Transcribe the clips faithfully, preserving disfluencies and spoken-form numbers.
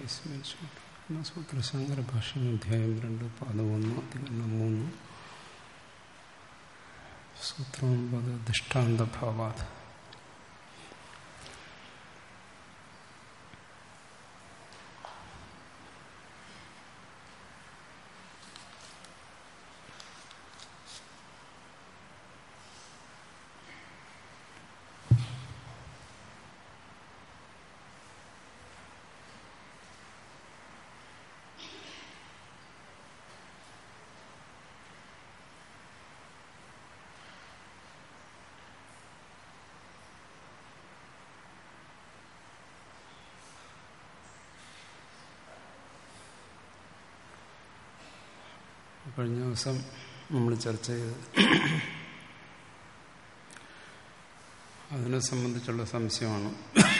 സൂത്രശങ്കര ഭാഷ്യം അധ്യായം രണ്ട് പാദം ഒന്ന് അധികരണം മൂന്ന് സൂത്രം ഒമ്പത് ദൃഷ്ടാന്തഭാവാത്. കഴിഞ്ഞ ദിവസം നമ്മൾ ചർച്ച ചെയ്ത് അതിനെ സംബന്ധിച്ചുള്ള സംശയമാണ്.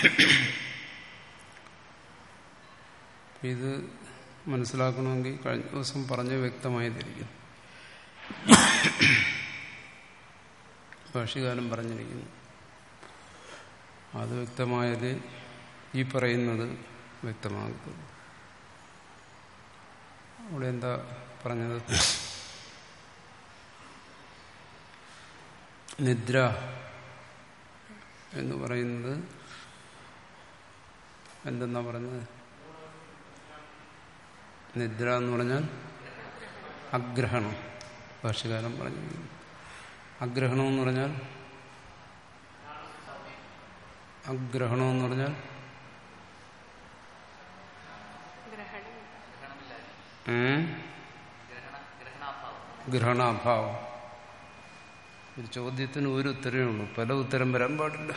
ഇത് മനസ്സിലാക്കണമെങ്കിൽ കഴിഞ്ഞ ദിവസം പറഞ്ഞ് വ്യക്തമായി തിരിക്കും. ഭാഷ്യകാരൻ പറഞ്ഞിരിക്കുന്നു അത് വ്യക്തമായത് ഈ പറയുന്നത് വ്യക്തമാകത്തുള്ളൂ. അവിടെ എന്താ പറഞ്ഞത്? നിദ്ര എന്ന് പറയുന്നത് എന്തെന്നാ പറഞ്ഞത്? നിദ്ര എന്ന് പറഞ്ഞാൽ അഗ്രഹണം. ഭാഷ്യകാരൻ പറഞ്ഞു അഗ്രഹണം എന്ന് പറഞ്ഞാൽ അഗ്രഹണം എന്ന് പറഞ്ഞാൽ ഗ്രഹണാഭാവം. ഒരു ചോദ്യത്തിന് ഒരു ഉത്തരവേ ഉള്ളൂ, പല ഉത്തരം വരാൻ പാടില്ല.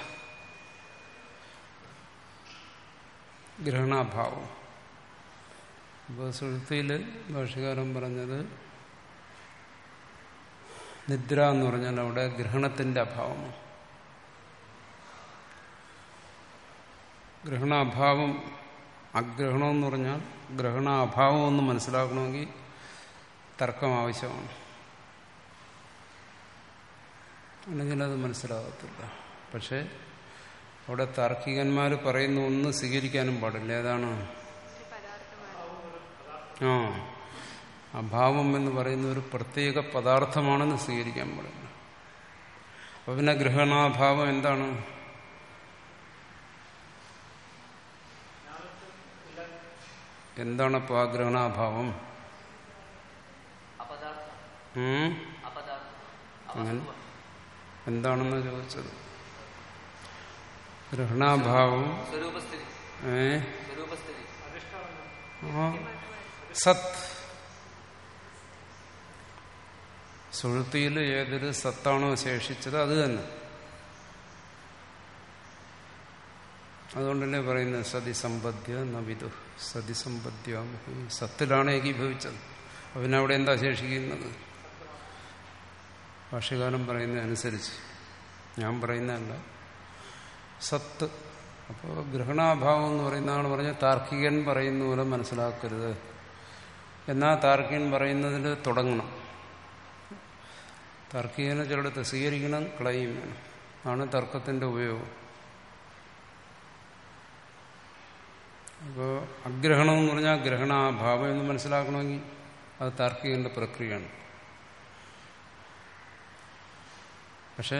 ഗ്രഹണാഭാവം. ഇപ്പോൾ സുഷുപ്തിയിൽ ഭാഷ്യകാരൻ പറഞ്ഞത് നിദ്ര എന്ന് പറഞ്ഞാൽ അവിടെ ഗ്രഹണത്തിന്റെ അഭാവമാണ്. ഗ്രഹണാഭാവം അഗ്രഹണം എന്ന് പറഞ്ഞാൽ ഗ്രഹണാഭാവം എന്ന് മനസ്സിലാക്കണമെങ്കിൽ തർക്കം ആവശ്യമാണ്, അല്ലെങ്കിൽ അത് മനസ്സിലാകത്തില്ല. പക്ഷെ അവിടെ താർക്കികന്മാർ പറയുന്ന ഒന്ന് സ്വീകരിക്കാനും പാടില്ല. ഏതാണ്? ആ അഭാവം എന്ന് പറയുന്ന ഒരു പ്രത്യേക പദാർത്ഥമാണെന്ന് സ്വീകരിക്കാൻ പാടില്ല. അപ്പൊ പിന്നെ ഗ്രഹണാഭാവം എന്താണ്? എന്താണപ്പോ ആ ഗ്രഹണാഭാവം? എന്താണെന്ന് ചോദിച്ചത്. ഗ്രഹണാഭാവം ഏ സത്ത്. സുഷുപ്തിയിൽ ഏതൊരു സത്താണോ ശേഷിച്ചത് അത് തന്നെ. അതുകൊണ്ടല്ലേ പറയുന്നത് സതിസമ്പദ്യ നവിദു സതിസമ്പദ്യ. സത്തിലാണ് ഏകീഭവിച്ചത്. പിന്നെ അവിടെ എന്താ ശേഷിക്കുന്നത്? ഭാഷ്യകാരൻ പറയുന്നതനുസരിച്ച്, ഞാൻ പറയുന്നതല്ല, സത്ത്. അപ്പോൾ ഗ്രഹണാഭാവം എന്ന് പറയുന്നതാണ് പറഞ്ഞ താർക്കികൻ പറയുന്ന പോലെ മനസ്സിലാക്കരുത്. എന്നാൽ താർക്കികൻ പറയുന്നതിൽ തുടങ്ങണം. താർക്കികനെ ചിലടത്ത് സ്വീകരിക്കണം, കളയും വേണം. ആണ് തർക്കത്തിന്റെ ഉപയോഗം. അപ്പോൾ അഗ്രഹണം എന്ന് പറഞ്ഞാൽ ഗ്രഹണാഭാവം എന്ന് മനസ്സിലാക്കണമെങ്കിൽ അത് താർക്കികന്റെ പ്രക്രിയയാണ്. പക്ഷെ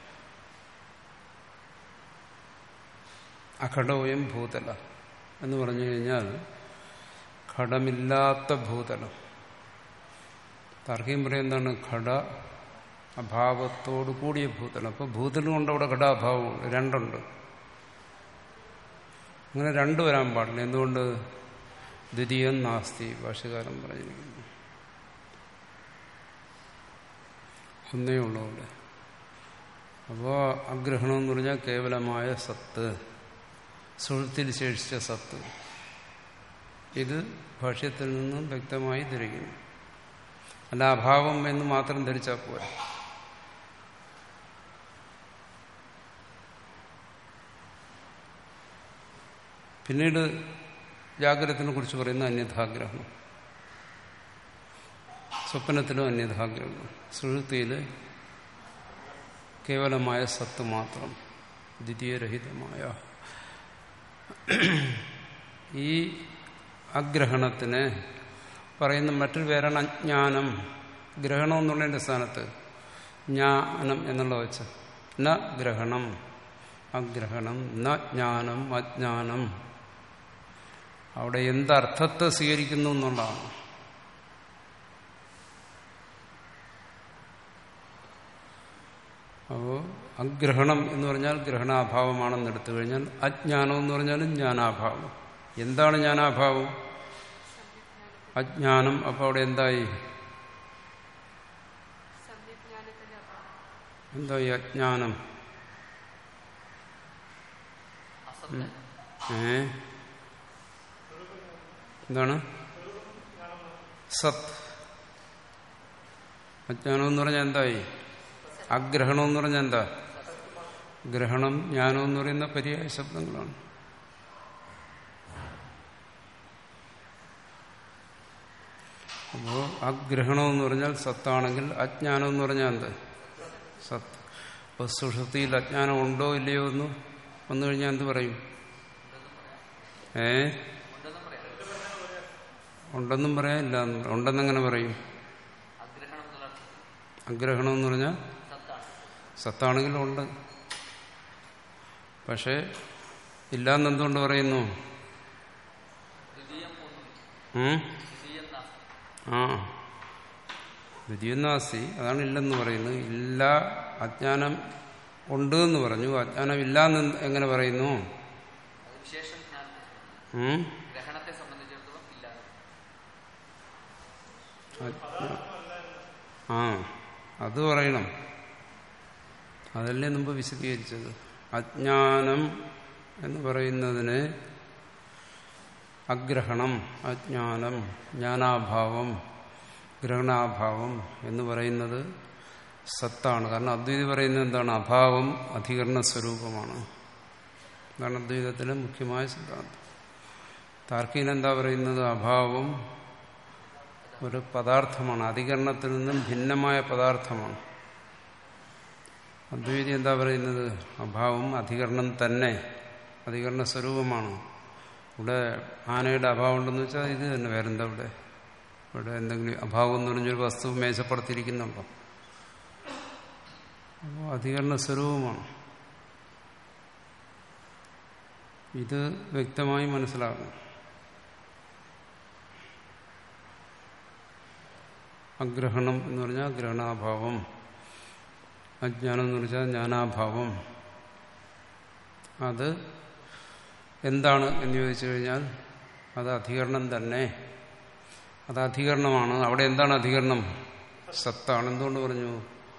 അഘടോയം ഭൂതല എന്ന് പറഞ്ഞു കഴിഞ്ഞാൽ ഘടമില്ലാത്ത ഭൂതലം. താർക്കികം പറയും എന്താണ്? ഘട അഭാവത്തോടു കൂടിയ ഭൂതലം. അപ്പോൾ ഭൂതലം കൊണ്ട് അവിടെ ഘടാഭാവമുണ്ട്, രണ്ടുണ്ട്. അങ്ങനെ രണ്ടു വരാൻ പാടില്ല. എന്തുകൊണ്ട്? ദ്വിതീയം നാസ്തി ഭാഷ്യകാരൻ പറഞ്ഞിരിക്കുന്നു. ഒന്നേ ഉള്ളൂ അവിടെ. അപ്പോൾ അഗ്രഹണം എന്ന് പറഞ്ഞാൽ കേവലമായ സത്ത്, സുഷുപ്തിയിൽ ശേഷിച്ച സത്ത്. ഇത് ഭാഷ്യത്തിൽ നിന്നും വ്യക്തമായി ധരിക്കുന്നു. അല്ല അഭാവം എന്ന് മാത്രം ധരിച്ചാൽ പോരാ. പിന്നീട് ജാഗ്രതത്തിനെ കുറിച്ച് പറയുന്ന അന്യഥാഗ്രഹണം. സ്വപ്നത്തിലും അന്യഥാഗ്രഹം. സുഷുപ്തിയിൽ കേവലമായ സത്ത് മാത്രം, ദ്വിതീയരഹിതമായ. ഈ അഗ്രഹണത്തിന് പറയുന്ന മറ്റൊരു പേരാണ് അജ്ഞാനം. ഗ്രഹണം എന്നുള്ളതിൻ്റെ സ്ഥാനത്ത് ജ്ഞാനം എന്നുള്ള വെച്ച് ന ഗ്രഹണം അഗ്രഹണം ന ജ്ഞാനം അജ്ഞാനം. അവിടെ എന്തർത്ഥത്തെ സ്വീകരിക്കുന്നു എന്നുള്ളതാണ്. അപ്പോൾ അഗ്രഹണം എന്ന് പറഞ്ഞാൽ ഗ്രഹണാഭാവമാണെന്ന് എടുത്തു കഴിഞ്ഞാൽ അജ്ഞാനം എന്ന് പറഞ്ഞാലും ജ്ഞാനാഭാവം. എന്താണ് ജ്ഞാനാഭാവം? അജ്ഞാനം. അപ്പോൾ അവിടെ എന്തായി? എന്തായി അജ്ഞാനം? ഏ എന്താണ്? സത്. അജ്ഞാനം എന്ന് പറഞ്ഞാൽ എന്തായി? അഗ്രഹണം എന്ന് പറഞ്ഞാൽ എന്താ? ഗ്രഹണം ജ്ഞാനം എന്ന് പറയുന്ന പര്യായ ശബ്ദങ്ങളാണ്. അപ്പോൾ അഗ്രഹണം എന്ന് പറഞ്ഞാൽ സത്താണെങ്കിൽ അജ്ഞാനം എന്ന് പറഞ്ഞാൽ എന്ത്? സത്ത്. അപ്പോൾ സുഷുപ്തിയിൽ അജ്ഞാനം ഉണ്ടോ ഇല്ലയോ എന്ന് വന്നു കഴിഞ്ഞാൽ എന്ത് പറയും? ഏ ഉണ്ടെന്നും പറയാം, ഇല്ല ഉണ്ടെന്നെങ്ങനെ പറയും? അഗ്രഹണം എന്ന് പറഞ്ഞാൽ സത്താണെങ്കിലും ഉണ്ട്. പക്ഷെ ഇല്ലാന്നെന്തുകൊണ്ട് പറയുന്നു? ആ ദ്വിതീയനാസ്തി, അതാണ് ഇല്ലെന്ന് പറയുന്നത്. ഇല്ല, അജ്ഞാനം ഉണ്ട് എന്ന് പറഞ്ഞു. അജ്ഞാനം ഇല്ല എന്ന് എങ്ങനെ പറയുന്നു? ആ അത് പറയണം. അതല്ലേ മുമ്പ് വിശദീകരിച്ചത്. അജ്ഞാനം എന്ന് പറയുന്നതിന് അഗ്രഹണം, അജ്ഞാനം, ജ്ഞാനാഭാവം, ഗ്രഹണാഭാവം എന്ന് പറയുന്നത് സത്താണ്. കാരണം അദ്വൈതി പറയുന്നത് എന്താണ്? അഭാവം അധികരണ സ്വരൂപമാണ്. അതാണ് അദ്വൈതത്തിലെ മുഖ്യമായ സിദ്ധാന്തം. താർക്കികൻ എന്താ പറയുന്നത്? അഭാവം ഒരു പദാർത്ഥമാണ്, അധികരണത്തിൽ നിന്നും ഭിന്നമായ പദാർത്ഥമാണ്. അദ്വൈതി എന്താ പറയുന്നത്? അഭാവം അധികരണം തന്നെ, അധികരണ സ്വരൂപമാണ്. ഇവിടെ ആനയുടെ അഭാവം ഉണ്ടെന്ന് വെച്ചാൽ ഇത് തന്നെ, വേറെന്താ ഇവിടെ? ഇവിടെ എന്തെങ്കിലും അഭാവം എന്ന് പറഞ്ഞൊരു വസ്തു മേശപ്പുറത്തിരിക്കുന്നുണ്ടോ? അപ്പോൾ അധികരണ സ്വരൂപമാണ്. ഇത് വ്യക്തമായി മനസ്സിലാക്കണം. അഗ്രഹണം എന്ന് പറഞ്ഞാൽ ഗ്രഹണാഭാവം, അജ്ഞാനം എന്ന് പറഞ്ഞാൽ ജ്ഞാനാഭാവം. അത് എന്താണ് എന്ന് ചോദിച്ചു കഴിഞ്ഞാൽ അത് അധികരണം തന്നെ. അത് അധികരണമാണ്. അവിടെ എന്താണ് അധികരണം? സത്താണ്. എന്തുകൊണ്ട് പറഞ്ഞു?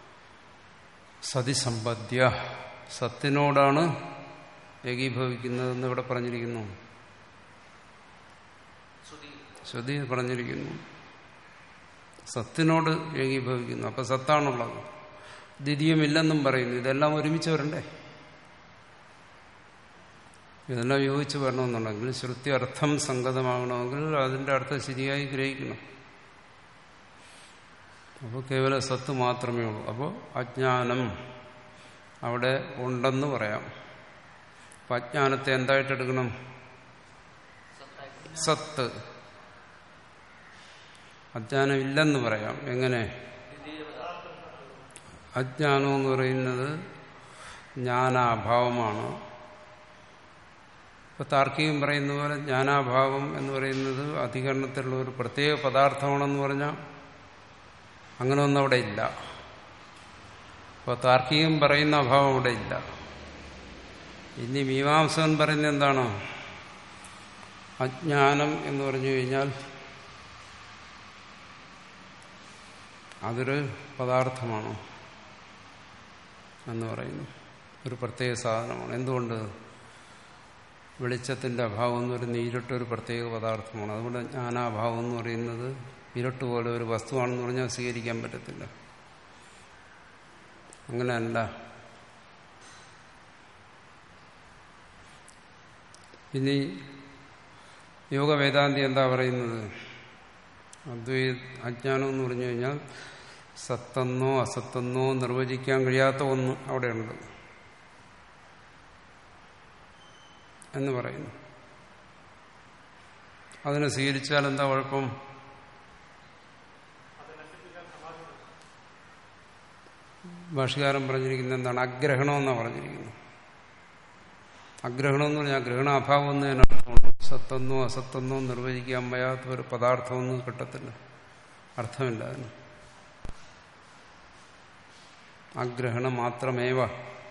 സതിസമ്പദ്യ, സത്തിനോടാണ് ഏകീഭവിക്കുന്നതെന്ന് ഇവിടെ പറഞ്ഞിരിക്കുന്നു. ശ്രുതി പറഞ്ഞിരിക്കുന്നു സത്തിനോട് ഏകീഭവിക്കുന്നു. അപ്പൊ സത്താണുള്ളത്, ദ്വിതീയമില്ലെന്നും പറയുന്നു. ഇതെല്ലാം ഒരുമിച്ച് വരണ്ടേ? ഇതെല്ലാം യോജിച്ച് വരണമെന്നുണ്ടെങ്കിൽ, ശ്രുതി അർത്ഥം സംഗതമാകണമെങ്കിൽ അതിന്റെ അർത്ഥം ശരിയായി ഗ്രഹിക്കണം. അപ്പോൾ കേവല സത്ത് മാത്രമേ ഉള്ളൂ. അപ്പോൾ അജ്ഞാനം അവിടെ ഉണ്ടെന്ന് പറയാം. അപ്പം അജ്ഞാനത്തെ എന്തായിട്ടെടുക്കണം? സത്ത്. അജ്ഞാനം ഇല്ലെന്ന് പറയാം. എങ്ങനെ? അജ്ഞാനം എന്ന് പറയുന്നത് ജ്ഞാനാഭാവമാണ്. ഇപ്പൊ താർക്കികം പറയുന്ന പോലെ ജ്ഞാനാഭാവം എന്ന് പറയുന്നത് അധികരണത്തിലുള്ള ഒരു പ്രത്യേക പദാർത്ഥമാണെന്ന് പറഞ്ഞാൽ അങ്ങനെ ഒന്നും അവിടെ ഇല്ല. അപ്പോൾ താർക്കികം പറയുന്ന അഭാവം അവിടെ ഇല്ല. ഇനി മീമാംസകൻ പറയുന്നത് എന്താണ്? അജ്ഞാനം എന്ന് പറഞ്ഞു കഴിഞ്ഞാൽ അതൊരു പദാർത്ഥമാണ് എന്ന് പറയുന്നു, ഒരു പ്രത്യേക സാധനമാണ്. എന്തുകൊണ്ട്? വെളിച്ചത്തിന്റെ അഭാവം എന്ന് പറയുന്ന ഇരുട്ടൊരു പ്രത്യേക പദാർത്ഥമാണ്. അതുകൊണ്ട് ജ്ഞാനാഭാവം എന്ന് പറയുന്നത് ഇരുട്ട് പോലെ ഒരു വസ്തുവാണെന്ന് പറഞ്ഞാൽ സ്വീകരിക്കാൻ പറ്റത്തില്ല. അങ്ങനെയല്ല. ഇനി യോഗവേദാന്തി എന്താ പറയുന്നത്? അദ്വൈ അജ്ഞാനം എന്ന് പറഞ്ഞു കഴിഞ്ഞാൽ സത്തെന്നോ അസത്തെന്നോ നിർവചിക്കാൻ കഴിയാത്ത ഒന്ന് അവിടെയുണ്ട് എന്ന് പറയുന്നു. അതിനെ സ്വീകരിച്ചാൽ എന്താ കുഴപ്പം? ഭാഷ്യകാരൻ പറഞ്ഞിരിക്കുന്നത് എന്താണ്? അഗ്രഹണമെന്നാണ് പറഞ്ഞിരിക്കുന്നത്. അഗ്രഹണം എന്ന് പറഞ്ഞാൽ ഗ്രഹണാഭാവം എന്ന് തന്നെ അർത്ഥമുണ്ട്. സത്തെന്നോ അസത്തെന്നോ നിർവചിക്കാൻ വയ്യാത്ത ഒരു പദാർത്ഥമൊന്നും കിട്ടത്തില്ല, അർത്ഥമില്ല അതിന്. അഗ്രഹണം മാത്രമേവ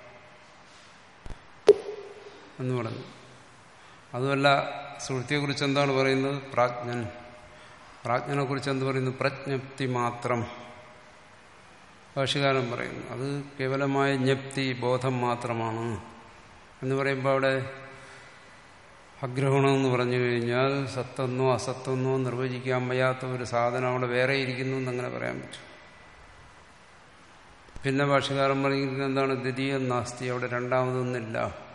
എന്ന് പറഞ്ഞു. അതുമല്ല, സുഹൃത്തിയെക്കുറിച്ച് എന്താണ് പറയുന്നത്? പ്രാജ്ഞൻ. പ്രാജ്ഞനെ കുറിച്ച് എന്ത് പറയുന്നു? പ്രജ്ഞപ്തി മാത്രം. ഭാഷ്യകാരൻ പറയുന്നു അത് കേവലമായ ജ്ഞപ്തി, ബോധം മാത്രമാണ് എന്ന് പറയുമ്പോൾ അവിടെ അഗ്രഹണം എന്ന് പറഞ്ഞു കഴിഞ്ഞാൽ സത്തെന്നോ അസത്തെന്നോ നിർവചിക്കാൻ വയ്യാത്ത ഒരു സാധനം അവിടെ വേറെ ഇരിക്കുന്നു എന്നങ്ങനെ പറയാൻ പറ്റും. പിന്നെ ഭാഷ്യകാരൻ പറയുന്നത് എന്താണ്? ദ്വിതീയം നാസ്തി, അവിടെ രണ്ടാമതൊന്നില്ല.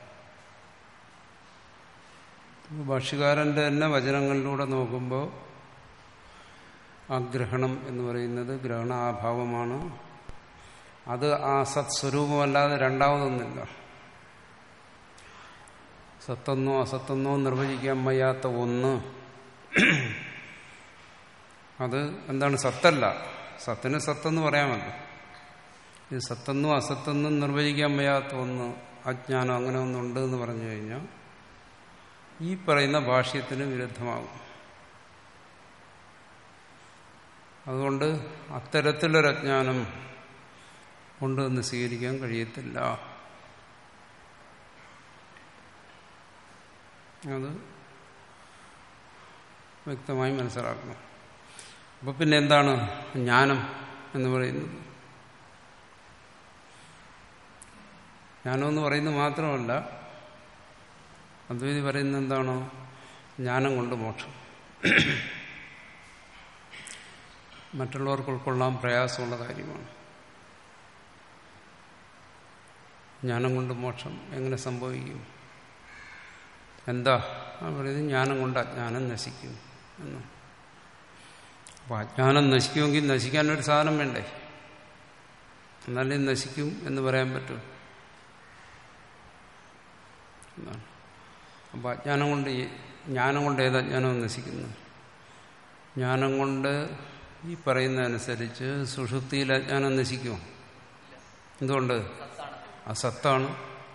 ഭാഷ്യകാരന്റെ തന്നെ വചനങ്ങളിലൂടെ നോക്കുമ്പോൾ അഗ്രഹണം എന്ന് പറയുന്നത് ഗ്രഹണാഭാവമാണ്. അത് ആ സത് സ്വരൂപമല്ലാതെ രണ്ടാമതൊന്നില്ല. സത്തെന്നോ അസത്തെന്നോ നിർവചിക്കാൻ വയ്യാത്ത ഒന്ന്, അത് എന്താണ്? സത്തല്ല. സത്തിന് സത്തെന്ന് പറയാമല്ലോ. ഇത് സത്തെന്നോ അസത്തെന്നും നിർവചിക്കാൻ വയ്യാത്ത ഒന്ന്, അജ്ഞാനം, അങ്ങനെ ഒന്നുണ്ട് എന്ന് പറഞ്ഞു കഴിഞ്ഞാൽ ഈ പറയുന്ന ഭാഷ്യത്തിന് വിരുദ്ധമാകും. അതുകൊണ്ട് അത്തരത്തിലൊരു അജ്ഞാനം ഉണ്ട് എന്ന് സ്വീകരിക്കാൻ കഴിയത്തില്ല. അത് വ്യക്തമായി മനസ്സിലാക്കണം. അപ്പൊ പിന്നെ എന്താണ് ജ്ഞാനം എന്ന് പറയുന്നത്? ജ്ഞാനം എന്ന് പറയുന്നത് മാത്രമല്ല, അദ്വൈതി പറയുന്നത് എന്താണോ? ജ്ഞാനം കൊണ്ട് മോക്ഷം. മറ്റുള്ളവർക്ക് ഉൾക്കൊള്ളാൻ പ്രയാസമുള്ള കാര്യമാണ്. ജ്ഞാനം കൊണ്ട് മോക്ഷം എങ്ങനെ സംഭവിക്കും? എന്താ പറയുന്നത്? ജ്ഞാനം കൊണ്ട് അജ്ഞാനം നശിക്കും എന്ന്. അപ്പൊ അജ്ഞാനം നശിക്കുമെങ്കിൽ നശിക്കാനൊരു സാധനം വേണ്ടേ? എന്നാലേ നശിക്കും എന്ന് പറയാൻ പറ്റൂ. എന്നാണ്. അപ്പൊ അജ്ഞാനം കൊണ്ട്, ജ്ഞാനം കൊണ്ട് ഏത് അജ്ഞാനവും നശിക്കുന്നു? ജ്ഞാനം കൊണ്ട് ഈ പറയുന്നതനുസരിച്ച് സുഷുപ്തിയിൽ അജ്ഞാനം നശിക്കുമോ? എന്തുകൊണ്ട്? അസത്താണ്,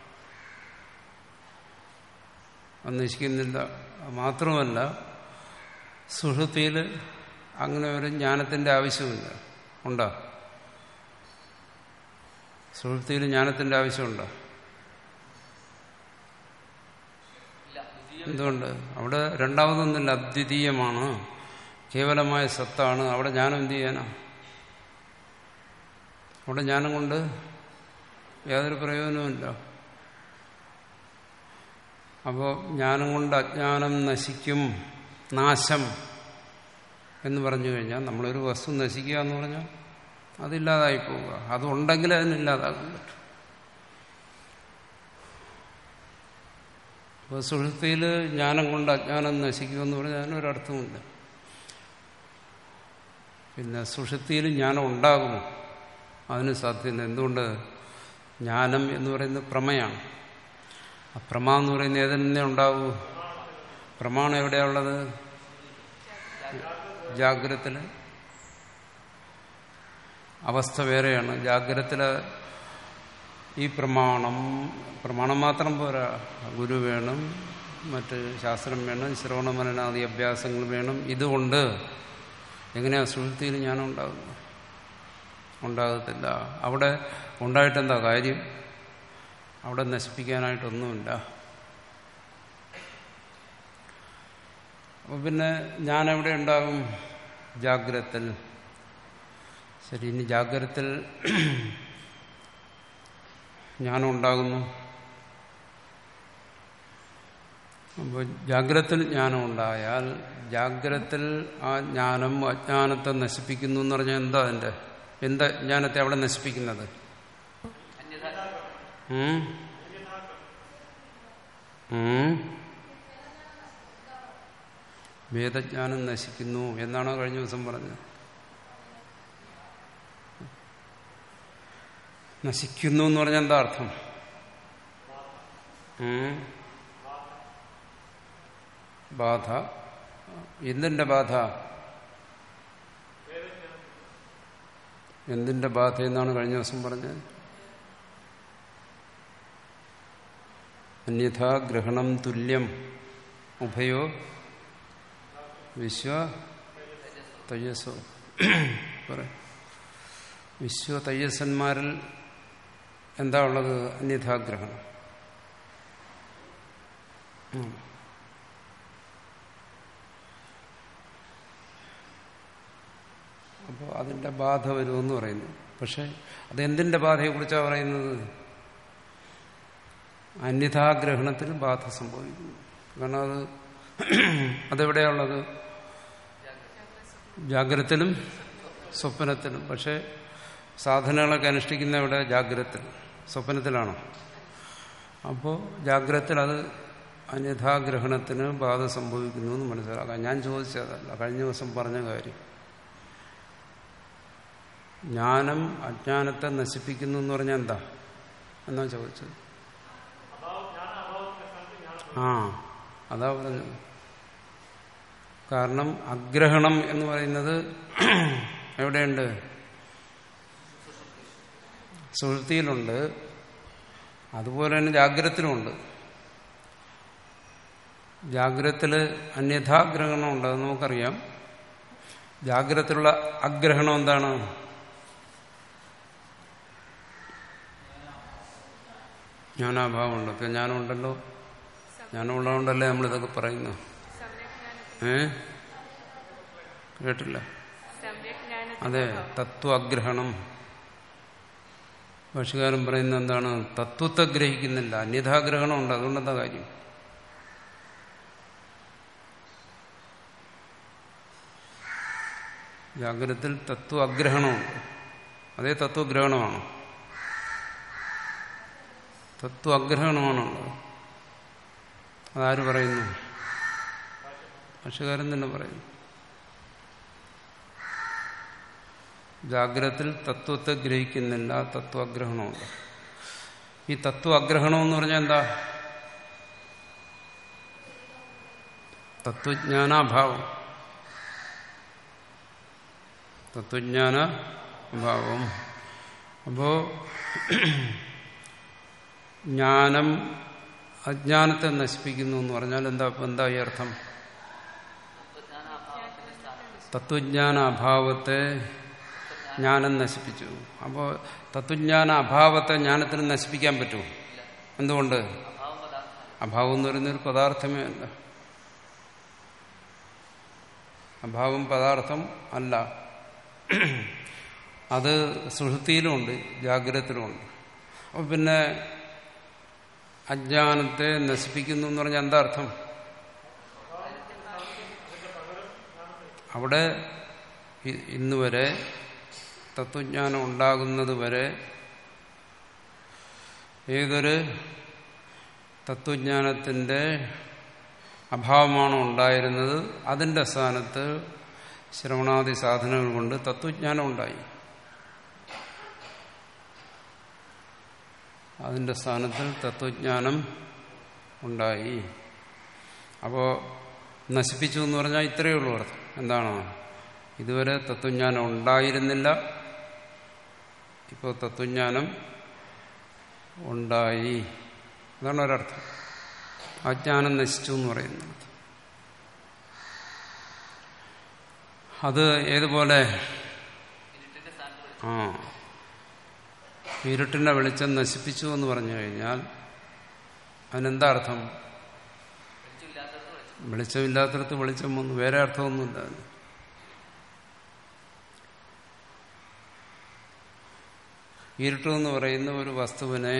അത് നശിക്കുന്നില്ല. മാത്രമല്ല, സുഷുപ്തിയിൽ അങ്ങനെ ഒരു ജ്ഞാനത്തിന്റെ ആവശ്യമില്ല. ഉണ്ടോ? സുഷുപ്തിയിൽ ജ്ഞാനത്തിന്റെ ആവശ്യമുണ്ടോ? എന്തുകൊണ്ട്? അവിടെ രണ്ടാമതൊന്നുമില്ല, അദ്വിതീയമാണ്, കേവലമായ സത്താണ്. അവിടെ ജ്ഞാനം എന്ത് ചെയ്യാനാ? അവിടെ ജ്ഞാനം കൊണ്ട് യാതൊരു പ്രയോജനവുമില്ല. അപ്പോൾ ജ്ഞാനം കൊണ്ട് അജ്ഞാനം നശിക്കും, നാശം എന്ന് പറഞ്ഞു കഴിഞ്ഞാൽ നമ്മളൊരു വസ്തു നശിക്കുക എന്ന് പറഞ്ഞാൽ അതില്ലാതായി പോവുക. അതുണ്ടെങ്കിൽ അതിനില്ലാതാകാൻ പറ്റും. അപ്പോൾ സുഷുപ്തിയിൽ ജ്ഞാനം കൊണ്ട് അജ്ഞാനം നശിക്കുമെന്ന് പറഞ്ഞാൽ അതിനൊരർത്ഥമില്ല. പിന്നെ സുഷുപ്തിയിൽ ജ്ഞാനം ഉണ്ടാകുമോ? അതിന് സാധ്യത. എന്തുകൊണ്ട്? ജ്ഞാനം എന്ന് പറയുന്നത് പ്രമയാണ്. ആ പ്രമ എന്ന് പറയുന്നത് ഏതെന്നെ ഉണ്ടാവൂ? പ്രമാണം എവിടെയാണുള്ളത്? ജാഗ്രതത്തില്. അവസ്ഥ വേറെയാണ്. ജാഗ്രതത്തില് ഈ പ്രമാണം പ്രമാണം മാത്രം പോരാ, ഗുരു വേണം, മറ്റ് ശാസ്ത്രം വേണം, ശ്രവണമനനാദി അഭ്യാസങ്ങൾ വേണം. ഇതുകൊണ്ട് എങ്ങനെയാ സുഷുപ്തിയിൽ ജ്ഞാനം ഉണ്ടാകുന്നത്? ഉണ്ടാകത്തില്ല. അവിടെ ഉണ്ടായിട്ടെന്താ കാര്യം? അവിടെ നശിപ്പിക്കാനായിട്ടൊന്നുമില്ല. അപ്പോൾ പിന്നെ ജ്ഞാനം എവിടെ ഉണ്ടാകും? ജാഗ്രതത്തിൽ. ശരി, ഇനി ജാഗ്രതത്തിൽ ജ്ഞാനം ഉണ്ടാകുന്നു. അപ്പോൾ ജാഗ്രതത്തിൽ ജ്ഞാനം ഉണ്ടായാൽ ജാഗ്രതത്തിൽ ആ ജ്ഞാനം അജ്ഞാനത്തെ നശിപ്പിക്കുന്നു എന്ന് പറഞ്ഞാൽ എന്താ? അതിൻ്റെ എന്താ ജ്ഞാനത്തെ അവിടെ നശിപ്പിക്കുന്നത്? വേദജ്ഞാനം നശിക്കുന്നു എന്നാണോ കഴിഞ്ഞ ദിവസം പറഞ്ഞത്? നശിക്കുന്നു എന്ന് പറഞ്ഞാൽ എന്താ അർത്ഥം? ബാധ എന്തിന്റെ ബാധ? എന്തിന്റെ ബാധ എന്നാണ് കഴിഞ്ഞ ദിവസം പറഞ്ഞത്? അന്യഥാ ഗ്രഹണം തുല്യം ഉഭയോ വിശ്വ തേജസ്സോ. വിശ്വ തേജസ്സന്മാരിൽ എന്താ ഉള്ളത്? അന്യഥാഗ്രഹണം. അപ്പോൾ അതിൻ്റെ ബാധ വരുമെന്ന് പറയുന്നു. പക്ഷെ അതെന്തിൻ്റെ ബാധയെക്കുറിച്ചാണ് പറയുന്നത്? അന്യഥാഗ്രഹണത്തിന് ബാധ സംഭവിക്കുന്നു. കാരണം അത് അതെവിടെയാണുള്ളത്? ജാഗ്രത്തിലും സ്വപ്നത്തിലും. പക്ഷെ സാധനങ്ങളൊക്കെ അനുഷ്ഠിക്കുന്ന എവിടെ? ജാഗ്രത്തിൽ. സ്വപ്നത്തിലാണോ? അപ്പോൾ ജാഗ്രത്തിൽ അത് അന്യഥാഗ്രഹണത്തിന് ബാധ സംഭവിക്കുന്നു എന്ന് മനസ്സിലാക്കാം. ഞാൻ ചോദിച്ചതല്ല, കഴിഞ്ഞ ദിവസം പറഞ്ഞ കാര്യം. ജ്ഞാനം അജ്ഞാനത്തെ നശിപ്പിക്കുന്നു എന്ന് പറഞ്ഞാൽ എന്താ എന്നാ ചോദിച്ചത്? ആ അതാ പറഞ്ഞത്. കാരണം അഗ്രഹണം എന്ന് പറയുന്നത് എവിടെയുണ്ട്? സുഷുപ്തിയിലുണ്ട്. അതുപോലെ തന്നെ ജാഗ്രതത്തിലുമുണ്ട്. ജാഗ്രതത്തില് അന്യഥാഗ്രഹണം ഉണ്ട്, അത് നമുക്കറിയാം. ജാഗ്രതത്തിലുള്ള അഗ്രഹണം എന്താണ്? ജ്ഞാനാഭാവമുണ്ട്. ഇപ്പം ജ്ഞാനമുണ്ടല്ലോ, ജ്ഞാനമുള്ളതുകൊണ്ടല്ലേ നമ്മളിതൊക്കെ പറയുന്നു. ഏ കേട്ടില്ല? അതെ, തത്വാഗ്രഹണം. ഭാഷകാരൻ പറയുന്നത് എന്താണ്? തത്വത്തെ ഗ്രഹിക്കുന്നില്ല, അന്യഥാഗ്രഹണം ഉണ്ട്. അതുകൊണ്ടെന്താ കാര്യം? ജാഗ്രതത്തിൽ തത്വാഗ്രഹണമുണ്ട്. അതേ തത്വഗ്രഹണമാണോ? തത്വാഗ്രഹണമാണുള്ളത്. അതാര് പറയുന്നു? ഭാഷകാരൻ തന്നെ പറയുന്നു. ജാഗ്രതത്തിൽ തത്വത്തെ ഗ്രഹിക്കുന്നില്ല, തത്വാഗ്രഹണമുണ്ട്. ഈ തത്വാഗ്രഹണം എന്ന് പറഞ്ഞാൽ എന്താ? തത്വജ്ഞാനാഭാവം. തത്വജ്ഞാന അഭാവം. അപ്പോ ജ്ഞാനം അജ്ഞാനത്തെ നശിപ്പിക്കുന്നു എന്ന് പറഞ്ഞാൽ എന്താ എന്താ ഈ അർത്ഥം? തത്വജ്ഞാന അഭാവത്തെ ജ്ഞാനം നശിപ്പിച്ചു. അപ്പോൾ തത്വജ്ഞാന അഭാവത്തെ ജ്ഞാനത്തിന് നശിപ്പിക്കാൻ പറ്റുമോ? എന്തുകൊണ്ട്? അഭാവം എന്ന് പറയുന്നൊരു പദാർത്ഥമേ അല്ല. അഭാവം പദാർത്ഥം അല്ല. അത് സുഷുപ്തിയിലുമുണ്ട്, ജാഗ്രതത്തിലുമുണ്ട്. അപ്പൊ പിന്നെ അജ്ഞാനത്തെ നശിപ്പിക്കുന്നു എന്ന് പറഞ്ഞാൽ എന്താ അർത്ഥം? അവിടെ ഇന്ന് വരെ തത്വജ്ഞാനം ഉണ്ടാകുന്നത് വരെ ഏതൊരു തത്വജ്ഞാനത്തിൻ്റെ അഭാവമാണോ ഉണ്ടായിരുന്നത്, അതിൻ്റെ സ്ഥാനത്ത് ശ്രവണാദി സാധനങ്ങൾ കൊണ്ട് തത്വജ്ഞാനം ഉണ്ടായി. അതിൻ്റെ സ്ഥാനത്തിൽ തത്വജ്ഞാനം ഉണ്ടായി. അപ്പോൾ നശിപ്പിച്ചു എന്ന് പറഞ്ഞാൽ ഇത്രയേ ഉള്ളൂ അർത്ഥം. എന്താണോ? ഇതുവരെ തത്വജ്ഞാനം ഉണ്ടായിരുന്നില്ല, ഇപ്പോൾ തത്വജ്ഞാനം ഉണ്ടായി. അതാണ് ഒരർത്ഥം. അജ്ഞാനം നശിച്ചു എന്ന് പറയുന്നത്. അത് ഏതുപോലെ? ആ ഇരുട്ടിന്റെ വെളിച്ചം നശിപ്പിച്ചു എന്ന് പറഞ്ഞു കഴിഞ്ഞാൽ അതിനെന്താ അർത്ഥം? വെളിച്ചമില്ലാത്തടത്ത് വെളിച്ചം വന്നു. വേറെ അർത്ഥമൊന്നുമില്ല. ഇരുട്ടെന്ന് പറയുന്ന ഒരു വസ്തുവിനെ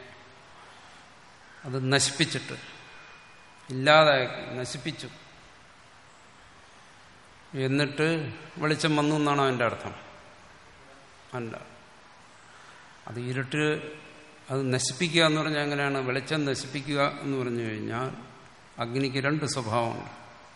അത് നശിപ്പിച്ചിട്ട് ഇല്ലാതാക്കി നശിപ്പിച്ചു, എന്നിട്ട് വെളിച്ചം വന്നു എന്നാണ് അതിൻ്റെ അർത്ഥം. അല്ല, അത് ഇരുട്ട് അത് നശിപ്പിക്കുക എന്ന് പറഞ്ഞാൽ എങ്ങനെയാണ്? വെളിച്ചം നശിപ്പിക്കുക എന്ന് പറഞ്ഞു കഴിഞ്ഞാൽ അഗ്നിക്ക് രണ്ട് സ്വഭാവമുണ്ട്.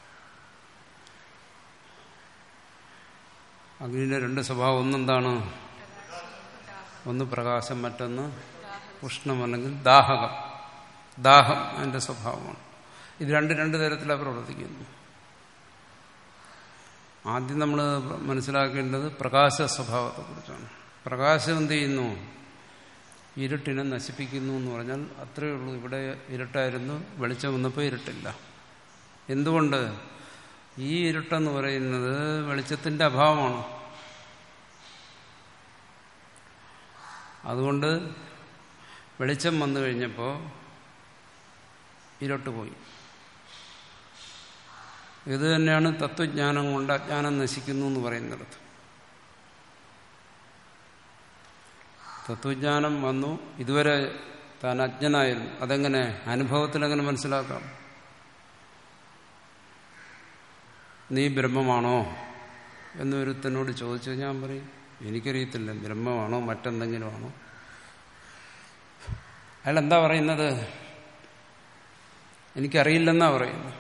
അഗ്നിയുടെ രണ്ട് സ്വഭാവം. ഒന്നെന്താണ്? ഒന്ന് പ്രകാശം, മറ്റൊന്ന് ഉഷ്ണം അല്ലെങ്കിൽ ദാഹകം. ദാഹം അതിൻ്റെ സ്വഭാവമാണ്. ഇത് രണ്ട് രണ്ട് തരത്തിലാണ് പ്രവർത്തിക്കുന്നു. ആദ്യം നമ്മൾ മനസ്സിലാക്കേണ്ടത് പ്രകാശ സ്വഭാവത്തെക്കുറിച്ചാണ്. പ്രകാശം എന്ത് ചെയ്യുന്നു? ഇരുട്ടിനെ നശിപ്പിക്കുന്നു എന്ന് പറഞ്ഞാൽ അത്രയേ ഉള്ളൂ. ഇവിടെ ഇരുട്ടായിരുന്നു, വെളിച്ചം വന്നപ്പോൾ ഇരുട്ടില്ല. എന്തുകൊണ്ട്? ഈ ഇരുട്ടെന്ന് പറയുന്നത് വെളിച്ചത്തിൻ്റെ അഭാവമാണ്. അതുകൊണ്ട് വെളിച്ചം വന്നു കഴിഞ്ഞപ്പോൾ ഇരുട്ട് പോയി. ഇത് തന്നെയാണ് തത്വജ്ഞാനം കൊണ്ട് അജ്ഞാനം നശിക്കുന്നു എന്ന് പറയുന്നിടത്ത്. തത്വജ്ഞാനം വന്നു, ഇതുവരെ താൻ അജ്ഞനായിരുന്നു. അതെങ്ങനെ? അനുഭവത്തിൽ എങ്ങനെ മനസ്സിലാക്കാം? നീ ബ്രഹ്മമാണോ എന്നൊരുത്തനോട് ചോദിച്ചു ഞാൻ പറയും എനിക്കറിയത്തില്ല, ബ്രഹ്മമാണോ മറ്റെന്തെങ്കിലും ആണോ. അയാൾ എന്താ പറയുന്നത്? എനിക്കറിയില്ലെന്നാ പറയുന്നത്.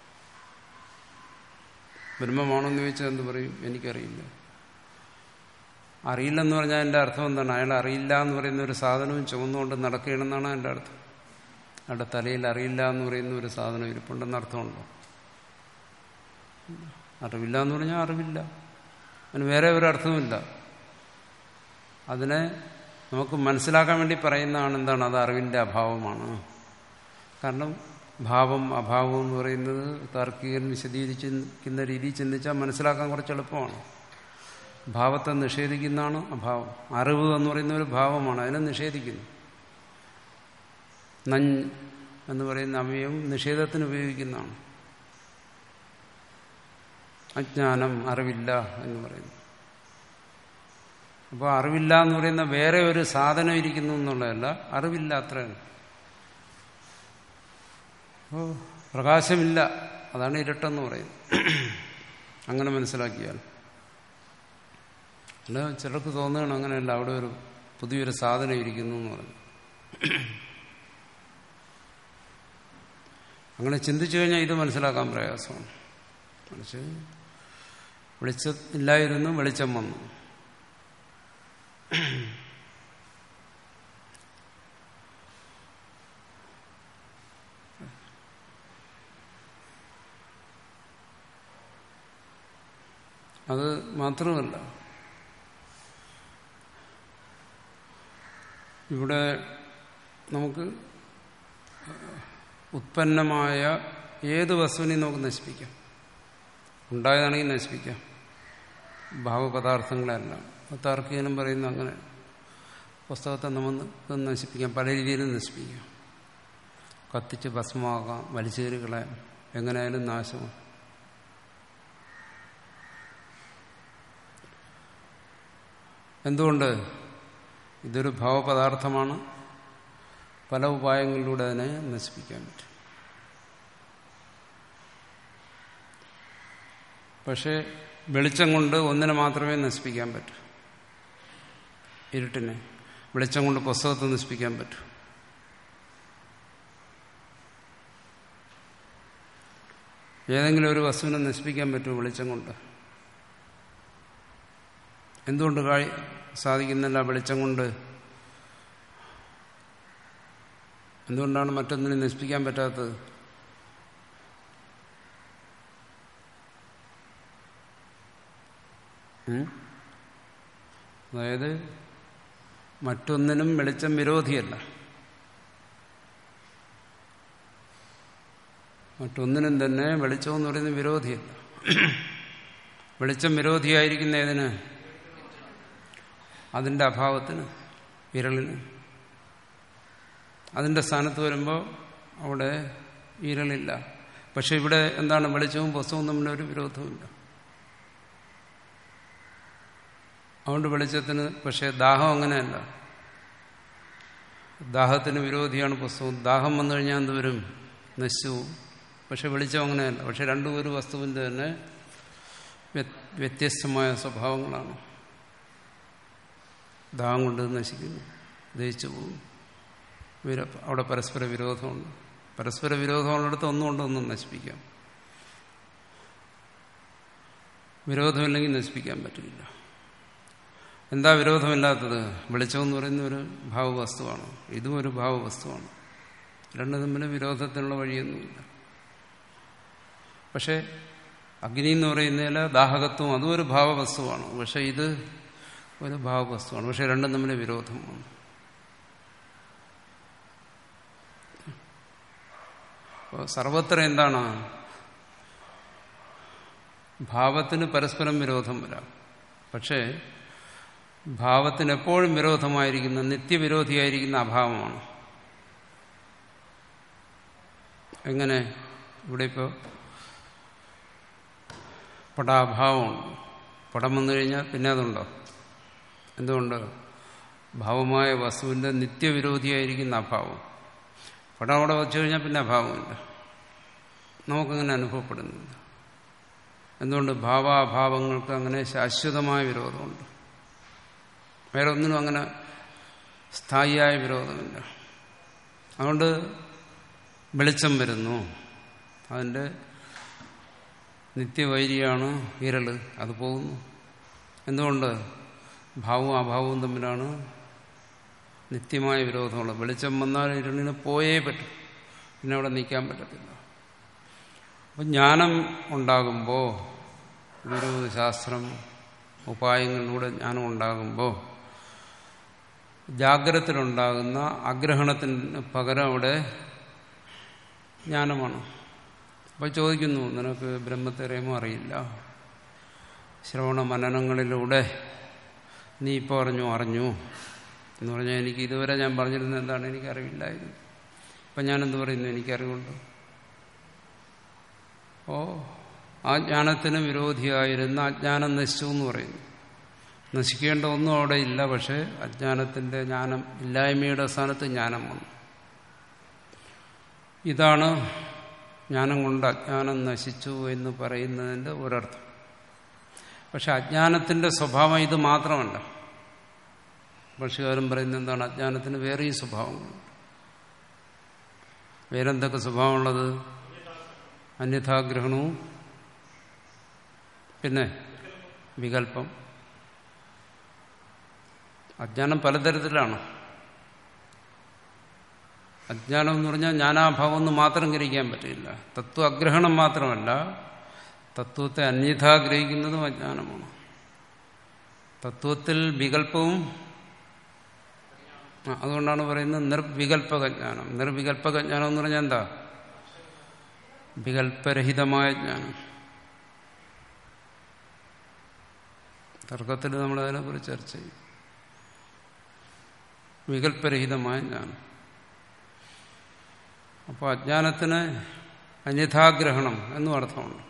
ബ്രഹ്മമാണോ എന്ന് ചോദിച്ചാൽ എന്ത് പറയും? എനിക്കറിയില്ല. അറിയില്ലെന്ന് പറഞ്ഞാൽ എൻ്റെ അർത്ഥം എന്താണ്? അയാൾ അറിയില്ല എന്ന് പറയുന്ന ഒരു സാധനവും ചുമന്നുകൊണ്ട് നടക്കുകയാണെന്നാണ് എൻ്റെ അർത്ഥം. അയാളുടെ തലയിൽ അറിയില്ല എന്ന് പറയുന്ന ഒരു സാധനം ഇരിപ്പുണ്ടെന്ന് അർത്ഥമുണ്ടോ? അറിവില്ല എന്ന് പറഞ്ഞാൽ അറിവില്ല, അതിന് വേറെ ഒരു അർത്ഥവുമില്ല. അതിനെ നമുക്ക് മനസ്സിലാക്കാൻ വേണ്ടി പറയുന്നതാണ് എന്താണ്? അത് അറിവിൻ്റെ അഭാവമാണ്. കാരണം ഭാവം അഭാവം എന്ന് പറയുന്നത് താർക്കികൻ വിശദീകരിച്ചിരിക്കുന്ന രീതിയിൽ ചിന്തിച്ചാൽ മനസ്സിലാക്കാൻ കുറച്ച് എളുപ്പമാണ്. ഭാവത്തെ നിഷേധിക്കുന്നതാണ് അഭാവം. അറിവ് എന്ന് പറയുന്ന ഒരു ഭാവമാണ്, അതിനെ നിഷേധിക്കുന്നു. നഞ്ഞ് എന്ന് പറയുന്ന അവയവം നിഷേധത്തിന് ഉപയോഗിക്കുന്നതാണ്. അജ്ഞാനം, അറിവില്ല എന്ന് പറയുന്നു. അപ്പോൾ അറിവില്ല എന്ന് പറയുന്ന വേറെ ഒരു സാധനം ഇരിക്കുന്നു എന്നുള്ളതല്ല, അറിവില്ല, അത്രയാണ്. അപ്പോൾ പ്രകാശമില്ല, അതാണ് ഇരുട്ടെന്ന് പറയുന്നത്. അങ്ങനെ മനസ്സിലാക്കിയാൽ. അല്ല, ചിലർക്ക് തോന്നുകയാണ് അങ്ങനെയല്ല, അവിടെ ഒരു പുതിയൊരു സാധനം ഇരിക്കുന്നു എന്ന് പറഞ്ഞു. അങ്ങനെ ചിന്തിച്ചു കഴിഞ്ഞാൽ ഇത് മനസ്സിലാക്കാൻ പ്രയാസമാണ്. മറിച്ച് വെളിച്ചം ഇല്ലായിരുന്നു, വെളിച്ചം വന്നു. അത് മാത്രമല്ല, ഇവിടെ നമുക്ക് ഉത്പന്നമായ ഏത് വസ്തുവിനെയും നമുക്ക് നശിപ്പിക്കാം. ഉണ്ടായതാണെങ്കിൽ നശിപ്പിക്കാം, ഭാവപദാർത്ഥങ്ങളെല്ലാം. താർക്കികനും പറയുന്ന അങ്ങനെ പുസ്തകത്തെ നമുക്ക് നശിപ്പിക്കാം, പല രീതിയിലും നശിപ്പിക്കാം. കത്തിച്ച് ഭസ്മമാക്കാം, വലിച്ചേറുകളാം, എങ്ങനെയായാലും നാശമാണ്. എന്തുകൊണ്ട്? ഇതൊരു ഭാവപദാർത്ഥമാണ്. പല ഉപായങ്ങളിലൂടെ അതിനെ നശിപ്പിക്കാൻ പറ്റും. പക്ഷേ വെളിച്ചം കൊണ്ട് ഒന്നിനെ മാത്രമേ നശിപ്പിക്കാൻ പറ്റൂ. ഇരുട്ടിനെ വെളിച്ചം കൊണ്ട് പുസ്തകത്തെ നശിപ്പിക്കാൻ പറ്റൂ. ഏതെങ്കിലും ഒരു വസ്തുവിനെ നശിപ്പിക്കാൻ പറ്റുമോ വെളിച്ചം കൊണ്ട്? എന്തുകൊണ്ട് കാഴി സാധിക്കുന്നില്ല വെളിച്ചം കൊണ്ട്? എന്തുകൊണ്ടാണ് മറ്റൊന്നിനെ നശിപ്പിക്കാൻ പറ്റാത്തത്? അതായത് മറ്റൊന്നിനും വെളിച്ചം വിരോധിയല്ല. മറ്റൊന്നിനും തന്നെ വെളിച്ചം എന്ന് പറയുന്നത് വിരോധിയല്ല. വെളിച്ചം വിരോധിയായിരിക്കുന്ന ഏതിന്? അതിൻ്റെ അഭാവത്തിന്, വിരളിന്. അതിൻ്റെ സ്ഥാനത്ത് വരുമ്പോൾ അവിടെ വിരളില്ല. പക്ഷെ ഇവിടെ എന്താണ്? വെളിച്ചവും പുസ്തകവും തമ്മിലൊരു വിരോധവുമില്ല. അതുകൊണ്ട് വെളിച്ചത്തിന്, പക്ഷേ ദാഹം അങ്ങനെയല്ല. ദാഹത്തിന് വിരോധിയാണ് പുസ്തകം. ദാഹം വന്നു കഴിഞ്ഞാൽ എന്ത് വരും? നശിച്ചു. പക്ഷെ വെളിച്ചം അങ്ങനെയല്ല. പക്ഷെ രണ്ടും ഒരു വസ്തുവിൻ്റെ തന്നെ വ്യത്യസ്തമായ സ്വഭാവങ്ങളാണ്. ദാഹം കൊണ്ട് നശിക്കുന്നു, ദഹിച്ചു പോകും. അവിടെ പരസ്പര വിരോധമുണ്ട്. പരസ്പര വിരോധമുള്ളിടത്ത് ഒന്നുകൊണ്ട് ഒന്നും നശിപ്പിക്കാം. വിരോധമില്ലെങ്കിൽ നശിപ്പിക്കാൻ പറ്റില്ല. എന്താ വിരോധമില്ലാത്തത്? വെളിച്ചം എന്ന് പറയുന്ന ഒരു ഭാവവസ്തുവാണ്, ഇതും ഒരു ഭാവവസ്തുവാണ്. രണ്ടും തമ്മിൽ വിരോധത്തിനുള്ള വഴിയൊന്നുമില്ല. പക്ഷേ അഗ്നി എന്ന് പറയുന്നതിൽ ദാഹകത്വം അതും ഒരു ഭാവവസ്തുവാണ്. പക്ഷെ ഇത് ഒരു ഭാവവസ്തുവാണ്. പക്ഷെ രണ്ടും തമ്മിൽ വിരോധമാണ്. അപ്പോൾ സർവത്ര എന്താണ്? ഭാവത്തിന് പരസ്പരം വിരോധം വരാം. പക്ഷേ ഭാവത്തിന് എപ്പോഴും വിരോധമായിരിക്കുന്ന, നിത്യവിരോധിയായിരിക്കുന്ന അഭാവമാണ്. എങ്ങനെ? ഇവിടെ ഇപ്പോൾ പടാഭാവമുണ്ട്. പടം വന്നു കഴിഞ്ഞാൽ പിന്നെ അതുണ്ടോ? എന്തുകൊണ്ട്? ഭാവമായ വസ്തുവിൻ്റെ നിത്യവിരോധിയായിരിക്കുന്ന അഭാവം. പടം അവിടെ വച്ചു കഴിഞ്ഞാൽ പിന്നെ അഭാവമില്ല. നമുക്കങ്ങനെ അനുഭവപ്പെടുന്നില്ല. എന്തുകൊണ്ട്? ഭാവാഭാവങ്ങൾക്ക് അങ്ങനെ ശാശ്വതമായ വിരോധമുണ്ട്. വേറെ ഒന്നിനും അങ്ങനെ സ്ഥായിയായ വിരോധമില്ല. അതുകൊണ്ട് വെളിച്ചം വരുന്നു, അതിൻ്റെ നിത്യവൈരിയാണ് ഇരള്, അത് പോകുന്നു. എന്തുകൊണ്ട്? ഭാവവും അഭാവവും തമ്മിലാണ് നിത്യമായ വിരോധമുള്ളത്. വെളിച്ചം വന്നാൽ ഇരുളിന് പോയേ പറ്റും, പിന്നെ അവിടെ നിൽക്കാൻ പറ്റത്തില്ല. അപ്പം ജ്ഞാനം ഉണ്ടാകുമ്പോൾ, ഇതൊരു ശാസ്ത്രം, ഉപായങ്ങളിലൂടെ ജ്ഞാനം ഉണ്ടാകുമ്പോൾ ജാഗ്രതത്തിലുണ്ടാകുന്ന അഗ്രഹണത്തിന് പകരം അവിടെ ജ്ഞാനമാണ്. അപ്പോൾ ചോദിക്കുന്നു, നിനക്ക് ബ്രഹ്മത്തെ അറിയുമോ? അറിയില്ല. ശ്രവണ മനനങ്ങളിലൂടെ നീ ഇപ്പോൾ അറിഞ്ഞു അറിഞ്ഞു എന്ന് പറഞ്ഞാൽ എനിക്ക് ഇതുവരെ ഞാൻ പറഞ്ഞിരുന്നത് എന്താണ്? എനിക്കറിവില്ലായിരുന്നു. ഇപ്പം ഞാനെന്ത് പറയുന്നു? എനിക്കറിവുണ്ട്. ഓ, ആ ജ്ഞാനത്തിന് വിരോധിയായിരുന്ന അജ്ഞാനം നശിച്ചു എന്ന് പറയുന്നു. നശിക്കേണ്ട ഒന്നും അവിടെ ഇല്ല. പക്ഷേ അജ്ഞാനത്തിൻ്റെ ജ്ഞാനം ഇല്ലായ്മയുടെ സ്ഥാനത്ത് ജ്ഞാനം വന്നു. ഇതാണ് ജ്ഞാനം കൊണ്ട് അജ്ഞാനം നശിച്ചു എന്ന് പറയുന്നതിൻ്റെ ഒരർത്ഥം. പക്ഷെ അജ്ഞാനത്തിൻ്റെ സ്വഭാവം ഇത് മാത്രമല്ല. ഭാഷ്യകാരൻ പറയുന്നത് എന്താണ്? അജ്ഞാനത്തിന് വേറെയും സ്വഭാവങ്ങളുണ്ട്. വേറെന്തൊക്കെ സ്വഭാവമുള്ളത്? അന്യഥാഗ്രഹണവും പിന്നെ വികല്പം. അജ്ഞാനം പലതരത്തിലാണ്. അജ്ഞാനം എന്ന് പറഞ്ഞാൽ ജ്ഞാനാഭാവം എന്ന് മാത്രം ഗ്രഹിക്കാൻ പറ്റില്ല. തത്വ അഗ്രഹണം മാത്രമല്ല, തത്വത്തെ അന്യഥാ ഗ്രഹിക്കുന്നതും അജ്ഞാനമാണ്. തത്വത്തിൽ വികല്പവും, അതുകൊണ്ടാണ് പറയുന്നത് നിർവികല്പകജ്ഞാനം. നിർവികല്പകജ്ഞാനം എന്ന് പറഞ്ഞാൽ എന്താ? വികല്പരഹിതമായ ജ്ഞാനം. തർക്കത്തിൽ നമ്മൾ അതിനെക്കുറിച്ച് ചർച്ച ചെയ്യും. വികല്പരഹിതമായ ജ്ഞാനം. അപ്പോൾ അജ്ഞാനത്തിന് അന്യഥാഗ്രഹണം എന്നും അർത്ഥമുണ്ട്.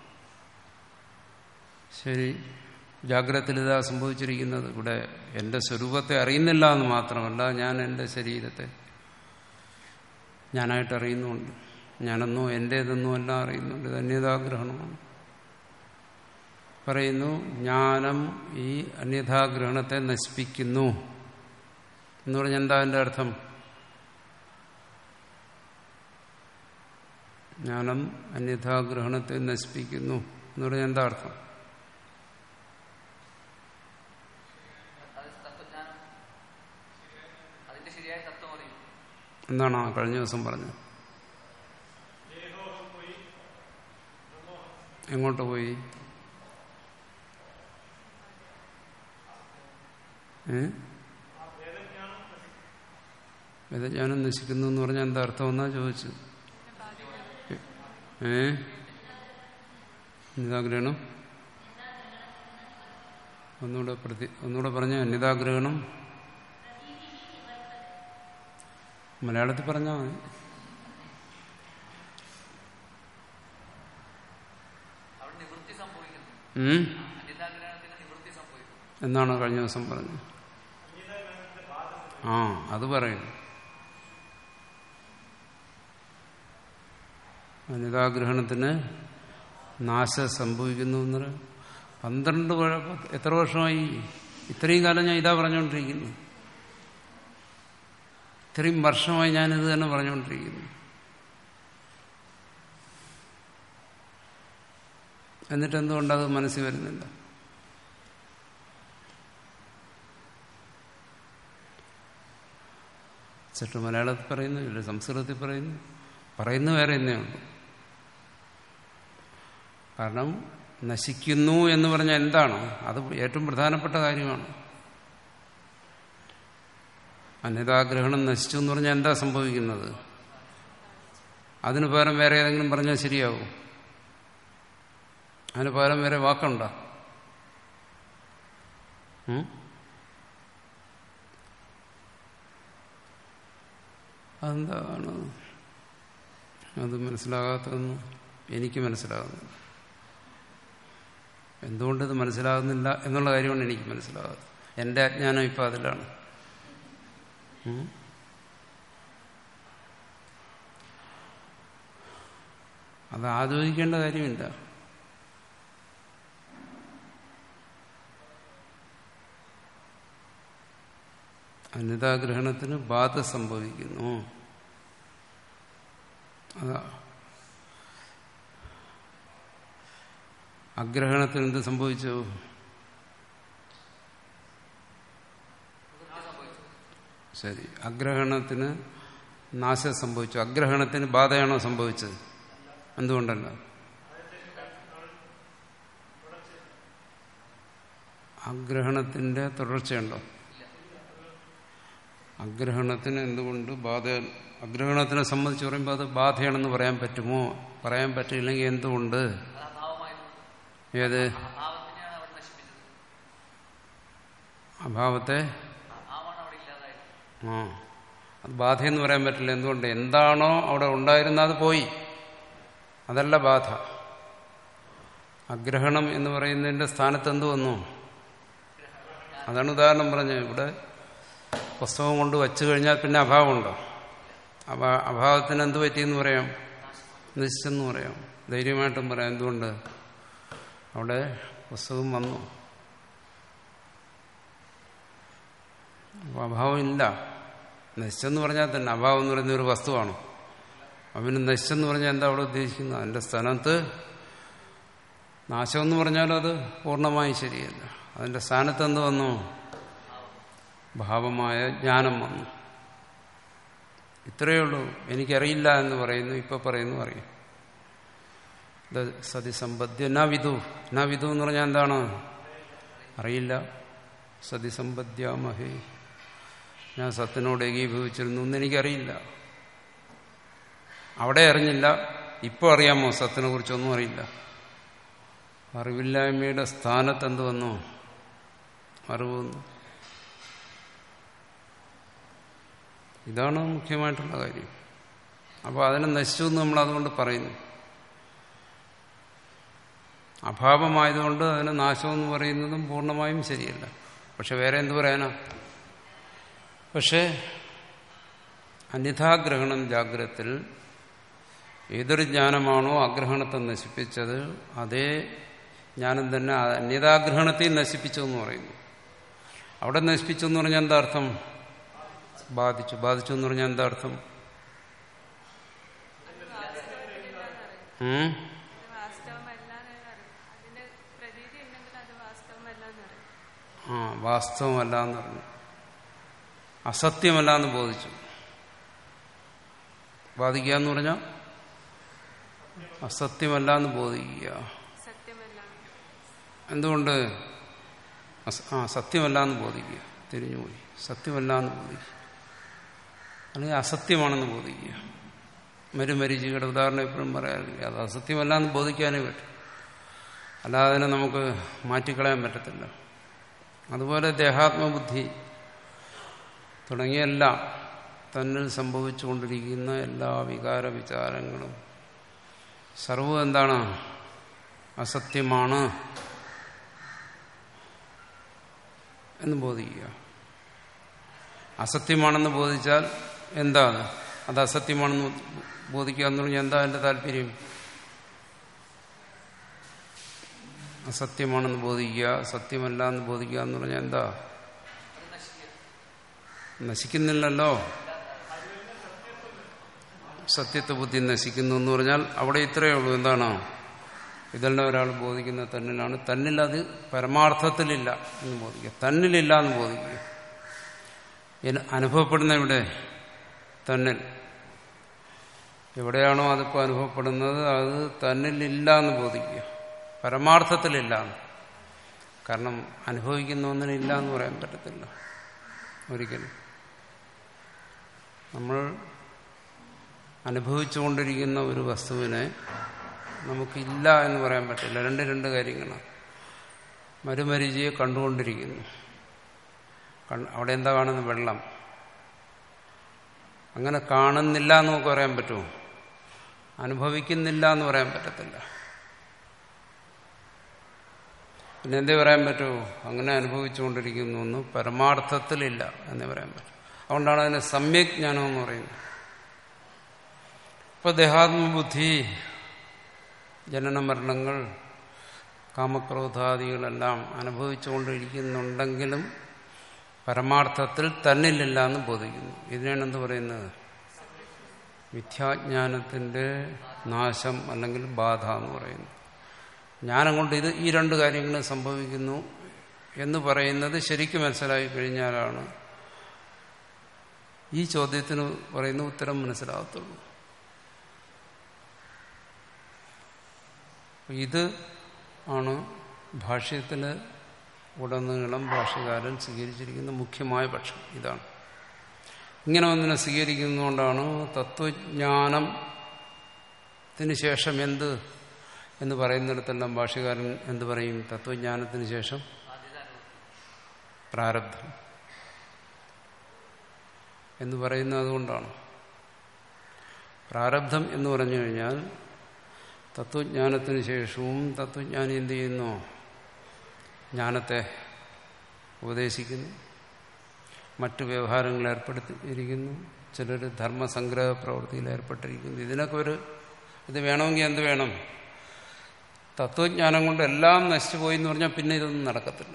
ശരി, ജാഗ്രതത്തിൽ ഇതാ സംഭവിച്ചിരിക്കുന്നത്. ഇവിടെ എൻ്റെ സ്വരൂപത്തെ അറിയുന്നില്ല എന്ന് മാത്രമല്ല, ഞാൻ എൻ്റെ ശരീരത്തെ ഞാനായിട്ട് അറിയുന്നുണ്ട്. ഞാനെന്നോ എൻ്റേതെന്നോ എല്ലാം അറിയുന്നുണ്ട്. ഇത് അന്യഥാഗ്രഹണമാണ്. പറയുന്നു, ജ്ഞാനം ഈ അന്യഥാഗ്രഹണത്തെ നശിപ്പിക്കുന്നു എന്ന് പറഞ്ഞാൽ എന്താ എൻ്റെ അർത്ഥം? ജ്ഞാനം അന്യഥാഗ്രഹണത്തെ നശിപ്പിക്കുന്നു എന്ന് പറഞ്ഞാൽ എന്താ അർത്ഥം? എന്താണോ കഴിഞ്ഞ ദിവസം പറഞ്ഞത്? എങ്ങോട്ട് പോയി? ഏ വേദജ്ഞാനം നശിക്കുന്നു എന്ന് പറഞ്ഞാൽ എന്താ അർത്ഥം എന്നാ ചോദിച്ചു. ഏ നിതാഗ്രഹണം ഒന്നുകൂടെ പ്രതി ഒന്നുകൂടെ പറഞ്ഞ നിതാഗ്രഹണം മലയാളത്തിൽ പറഞ്ഞാൽ മതി. എന്നാണ് കഴിഞ്ഞ ദിവസം പറഞ്ഞത്. ആ അത് പറയുന്നു. അനിതാഗ്രഹണത്തിന് നാശം സംഭവിക്കുന്നു എന്ന് പന്ത്രണ്ട് എത്ര വർഷമായി? ഇത്രയും കാലം ഞാൻ ഇതാ പറഞ്ഞുകൊണ്ടിരിക്കുന്നു. ഇത്രയും വർഷമായി ഞാനിത് തന്നെ പറഞ്ഞുകൊണ്ടിരിക്കുന്നു. എന്നിട്ട് എന്തുകൊണ്ടത് മനസ്സിൽ വരുന്നില്ല? ചട്ടു മലയാളത്തിൽ പറയുന്നു, ഇല്ല സംസ്കൃതത്തിൽ പറയുന്നു, പറയുന്നു വേറെ എന്നേ ഉള്ളൂ. കാരണം നശിക്കുന്നു എന്ന് പറഞ്ഞാൽ എന്താണ്? അത് ഏറ്റവും പ്രധാനപ്പെട്ട കാര്യമാണ്. അന്യഥാഗ്രഹണം നശിച്ചു എന്ന് പറഞ്ഞാൽ എന്താ സംഭവിക്കുന്നത്? അതിന് പകരം വേറെ ഏതെങ്കിലും പറഞ്ഞാൽ ശരിയാവും? അതിന് പകരം വേറെ വാക്കുണ്ടോ? അതെന്താണ് അത് മനസ്സിലാകാത്തതെന്ന് എനിക്ക് മനസ്സിലാകുന്നില്ല. എന്തുകൊണ്ടിത് മനസ്സിലാകുന്നില്ല എന്നുള്ള കാര്യമാണ് എനിക്ക് മനസ്സിലാകാത്തത്. എൻ്റെ അജ്ഞാനം ഇപ്പം അതിലാണ്. അത് ആലോചിക്കേണ്ട കാര്യമില്ല. അന്യഥാഗ്രഹണത്തിന് ബാധ സംഭവിക്കുന്നു. അതാ അഗ്രഹണത്തിന് എന്ത് സംഭവിച്ചു? ശരി, അഗ്രഹണത്തിന് നാശം സംഭവിച്ചു. അഗ്രഹണത്തിന് ബാധയാണോ സംഭവിച്ചത്? എന്തുകൊണ്ടല്ല? അഗ്രഹണത്തിന്റെ തുടർച്ചയുണ്ടോ? അഗ്രഹണത്തിന് എന്തുകൊണ്ട് ബാധ? അഗ്രഹണത്തിനെ സംബന്ധിച്ച് പറയുമ്പോൾ അത് ബാധയാണെന്ന് പറയാൻ പറ്റുമോ? പറയാൻ പറ്റില്ലെങ്കിൽ എന്തുകൊണ്ട്? ഏത് അഭാവത്തെ? ആ, അത് ബാധയെന്ന് പറയാൻ പറ്റില്ല. എന്തുകൊണ്ട്? എന്താണോ അവിടെ ഉണ്ടായിരുന്നത് അത് പോയി, അതല്ല ബാധ. അഗ്രഹണം എന്ന് പറയുന്നതിന്റെ സ്ഥാനത്ത് എന്ത് വന്നു? അതാണ് ഉദാഹരണം പറഞ്ഞത്. ഇവിടെ പുസ്തകം കൊണ്ട് വച്ചു കഴിഞ്ഞാൽ പിന്നെ അഭാവമുണ്ടോ? അഭാ അഭാവത്തിന് എന്ത് പറ്റിയെന്ന് പറയാം? നശിച്ചെന്ന് പറയാം. ധൈര്യമായിട്ടും പറയാം. എന്തുകൊണ്ട്? അവിടെ പുസ്തകം വന്നു, അപ്പോൾ അഭാവം ഇല്ല. നശിച്ചെന്ന് പറഞ്ഞാൽ തന്നെ അഭാവം എന്ന് പറയുന്ന ഒരു വസ്തുവാണ്. അവന് നശിച്ചെന്ന് പറഞ്ഞാൽ എന്താ അവിടെ ഉദ്ദേശിക്കുന്നത്? അതിൻ്റെ സ്ഥാനത്ത് നാശമെന്ന് പറഞ്ഞാലും അത് പൂർണ്ണമായി ശരിയല്ല. അതിൻ്റെ സ്ഥാനത്ത് എന്ത് വന്നു? ഭാവമായ ജ്ഞാനം വന്നു. ഇത്രയേ ഉള്ളൂ. എനിക്കറിയില്ല എന്ന് പറയുന്നു, ഇപ്പൊ പറയുന്നു അറിയും. സതിസമ്പദ്യ ന വിദു. ന വിദു എന്ന് പറഞ്ഞാൽ എന്താണ്? അറിയില്ല. സതിസമ്പദ്യാമഹേ, ഞാൻ സത്തിനോട് ഏകീഭവിച്ചിരുന്നു എന്ന് എനിക്കറിയില്ല. അവിടെ അറിഞ്ഞില്ല. ഇപ്പോൾ അറിയാമോ? സത്തിനെ കുറിച്ചൊന്നും അറിയില്ല. അറിവില്ലായ്മയുടെ സ്ഥാനത്ത് എന്ത് വന്നു? അറിവ് വന്നു. ഇതാണ് മുഖ്യമായിട്ടുള്ള കാര്യം. അപ്പോൾ അതിനെ നശിച്ചു എന്ന് നമ്മൾ അതുകൊണ്ട് പറയുന്നു. അഭാവമായതുകൊണ്ട് അതിന് നാശമെന്ന് പറയുന്നതും പൂർണ്ണമായും ശരിയല്ല. പക്ഷെ വേറെ എന്തു പറയാനാ? പക്ഷേ അന്യഥാഗ്രഹണം ജാഗ്രത്തിൽ ഏതൊരു ജ്ഞാനമാണോ അഗ്രഹണത്തെ നശിപ്പിച്ചത്, അതേ ജ്ഞാനം തന്നെ അന്യഥാഗ്രഹണത്തെ നശിപ്പിച്ചു എന്ന് പറയുന്നു. അവിടെ നശിപ്പിച്ചു എന്ന് പറഞ്ഞാൽ എന്താ അർത്ഥം? ബാധിച്ചു. ബാധിച്ചു എന്ന് പറഞ്ഞാൽ എന്താ അർത്ഥം? ആ, വാസ്തവമല്ല എന്ന് പറഞ്ഞു. അസത്യമല്ല എന്ന് ബോധിച്ചു. ബാധിക്കുക എന്ന് പറഞ്ഞാൽ അസത്യമല്ല എന്ന് ബോധിക്കുക. എന്തുകൊണ്ട്? ആ, സത്യമല്ല എന്ന് ബോധിക്കുക. തിരിഞ്ഞുപോയി. സത്യമല്ല എന്ന് ബോധിക്കുക, അല്ലെങ്കിൽ അസത്യമാണെന്ന് ബോധിക്കുക. മരുമരീചിയുടെ ഉദാഹരണം എപ്പോഴും പറയാറില്ല. അത് അസത്യമല്ല എന്ന് ബോധിക്കാനേ പറ്റും, അല്ലാതെ അതിനെ നമുക്ക് മാറ്റിക്കളയാൻ പറ്റത്തില്ല. അതുപോലെ ദേഹാത്മബുദ്ധി തുടങ്ങിയെല്ലാം തന്നിൽ സംഭവിച്ചുകൊണ്ടിരിക്കുന്ന എല്ലാ വികാര വിചാരങ്ങളും സർവ്വം എന്താണ്? അസത്യമാണ് എന്ന് ബോധിക്കുക. അസത്യമാണെന്ന് ബോധിച്ചാൽ എന്താ? അത് അസത്യമാണെന്ന് ബോധിക്കുക എന്ന് പറഞ്ഞാൽ എന്താ എൻ്റെ താല്പര്യം? അസത്യമാണെന്ന് ബോധിക്കുക, സത്യമല്ല എന്ന് ബോധിക്കുക എന്ന് പറഞ്ഞാൽ എന്താ? നശിക്കുന്നില്ലല്ലോ. സത്യത്തെ ബുദ്ധി നശിക്കുന്നു എന്ന് പറഞ്ഞാൽ അവിടെ ഇത്രയേ ഉള്ളൂ. എന്താണ്? ഇതെല്ലാം ഒരാൾ ബോധിക്കുന്ന തന്നിലാണ്. തന്നിൽ അത് പരമാർത്ഥത്തിലില്ല എന്ന് ബോധിക്കുക. തന്നിലില്ല എന്ന് ബോധിക്കുക. അനുഭവപ്പെടുന്ന ഇവിടെ തന്നിൽ എവിടെയാണോ അതിപ്പോൾ അനുഭവപ്പെടുന്നത് അത് തന്നിലില്ല എന്ന് ബോധിക്കുക. പരമാർത്ഥത്തിലില്ല. കാരണം അനുഭവിക്കുന്ന ഒന്നിനില്ല എന്ന് പറയാൻ പറ്റത്തില്ല ഒരിക്കലും. നമ്മൾ അനുഭവിച്ചുകൊണ്ടിരിക്കുന്ന ഒരു വസ്തുവിനെ നമുക്കില്ല എന്ന് പറയാൻ പറ്റില്ല. രണ്ട് രണ്ട് കാര്യങ്ങളാണ്. മരുമരീചിയെ കണ്ടുകൊണ്ടിരിക്കുന്നു, അവിടെ എന്താ കാണുന്നത്? വെള്ളം. അങ്ങനെ കാണുന്നില്ല എന്ന് നമുക്ക് പറയാൻ പറ്റുമോ? അനുഭവിക്കുന്നില്ല എന്ന് പറയാൻ പറ്റത്തില്ല. പിന്നെ എന്തേ പറയാൻ പറ്റുമോ? അങ്ങനെ അനുഭവിച്ചുകൊണ്ടിരിക്കുന്നു എന്ന് പരമാർത്ഥത്തിലില്ല എന്നേ പറയാൻ പറ്റും. അതുകൊണ്ടാണ് അതിന് സമ്യക് ജ്ഞാനം എന്ന് പറയുന്നത്. ഇപ്പൊ ദേഹാത്മബുദ്ധി, ജനനമരണങ്ങൾ, കാമക്രോധാദികളെല്ലാം അനുഭവിച്ചുകൊണ്ടിരിക്കുന്നുണ്ടെങ്കിലും പരമാർത്ഥത്തിൽ തന്നിലില്ല എന്ന് ബോധിക്കുന്നു. ഇതിനാണ് എന്ത് പറയുന്നത്? മിഥ്യാജ്ഞാനത്തിന്റെ നാശം അല്ലെങ്കിൽ ബാധ എന്ന് പറയുന്നു. ജ്ഞാനം കൊണ്ട് ഇത് ഈ രണ്ട് കാര്യങ്ങളും സംഭവിക്കുന്നു എന്ന് പറയുന്നത് ശരിക്കും മനസ്സിലാക്കി കഴിഞ്ഞാലാണ് ഈ ചോദ്യത്തിന് പറയുന്ന ഉത്തരം മനസ്സിലാകത്തുള്ളൂ. ഇത് ആണ് ഭാഷ്യത്തിന് ഉടനീളം ഭാഷ്യകാരൻ സ്വീകരിച്ചിരിക്കുന്ന മുഖ്യമായ പക്ഷം. ഇതാണ്. ഇങ്ങനെ ഒന്നിനെ സ്വീകരിക്കുന്നതുകൊണ്ടാണ് തത്വജ്ഞാനത്തിന് ശേഷം എന്ത് എന്ന് പറയുന്നിടത്തെല്ലാം ഭാഷ്യകാരൻ എന്ത് പറയും? തത്വജ്ഞാനത്തിന് ശേഷം പ്രാരബ്ധം എന്ന് പറയുന്നത് അതുകൊണ്ടാണ്. പ്രാരബ്ധം എന്ന് പറഞ്ഞു കഴിഞ്ഞാൽ തത്വജ്ഞാനത്തിന് ശേഷവും തത്വജ്ഞാനി എന്ത് ചെയ്യുന്നു? ജ്ഞാനത്തെ ഉപദേശിക്കുന്നു, മറ്റു വ്യവഹാരങ്ങളിൽ ഏർപ്പെടുത്തിയിരിക്കുന്നു, ചിലർ ധർമ്മസംഗ്രഹ പ്രവൃത്തിയിൽ ഏർപ്പെട്ടിരിക്കുന്നു. ഇതിനൊക്കെ ഒരു ഇത് വേണമെങ്കിൽ എന്ത് വേണം? തത്വജ്ഞാനം കൊണ്ട് എല്ലാം നശിച്ചു പോയി എന്ന് പറഞ്ഞാൽ പിന്നെ ഇതൊന്നും നടക്കത്തില്ല.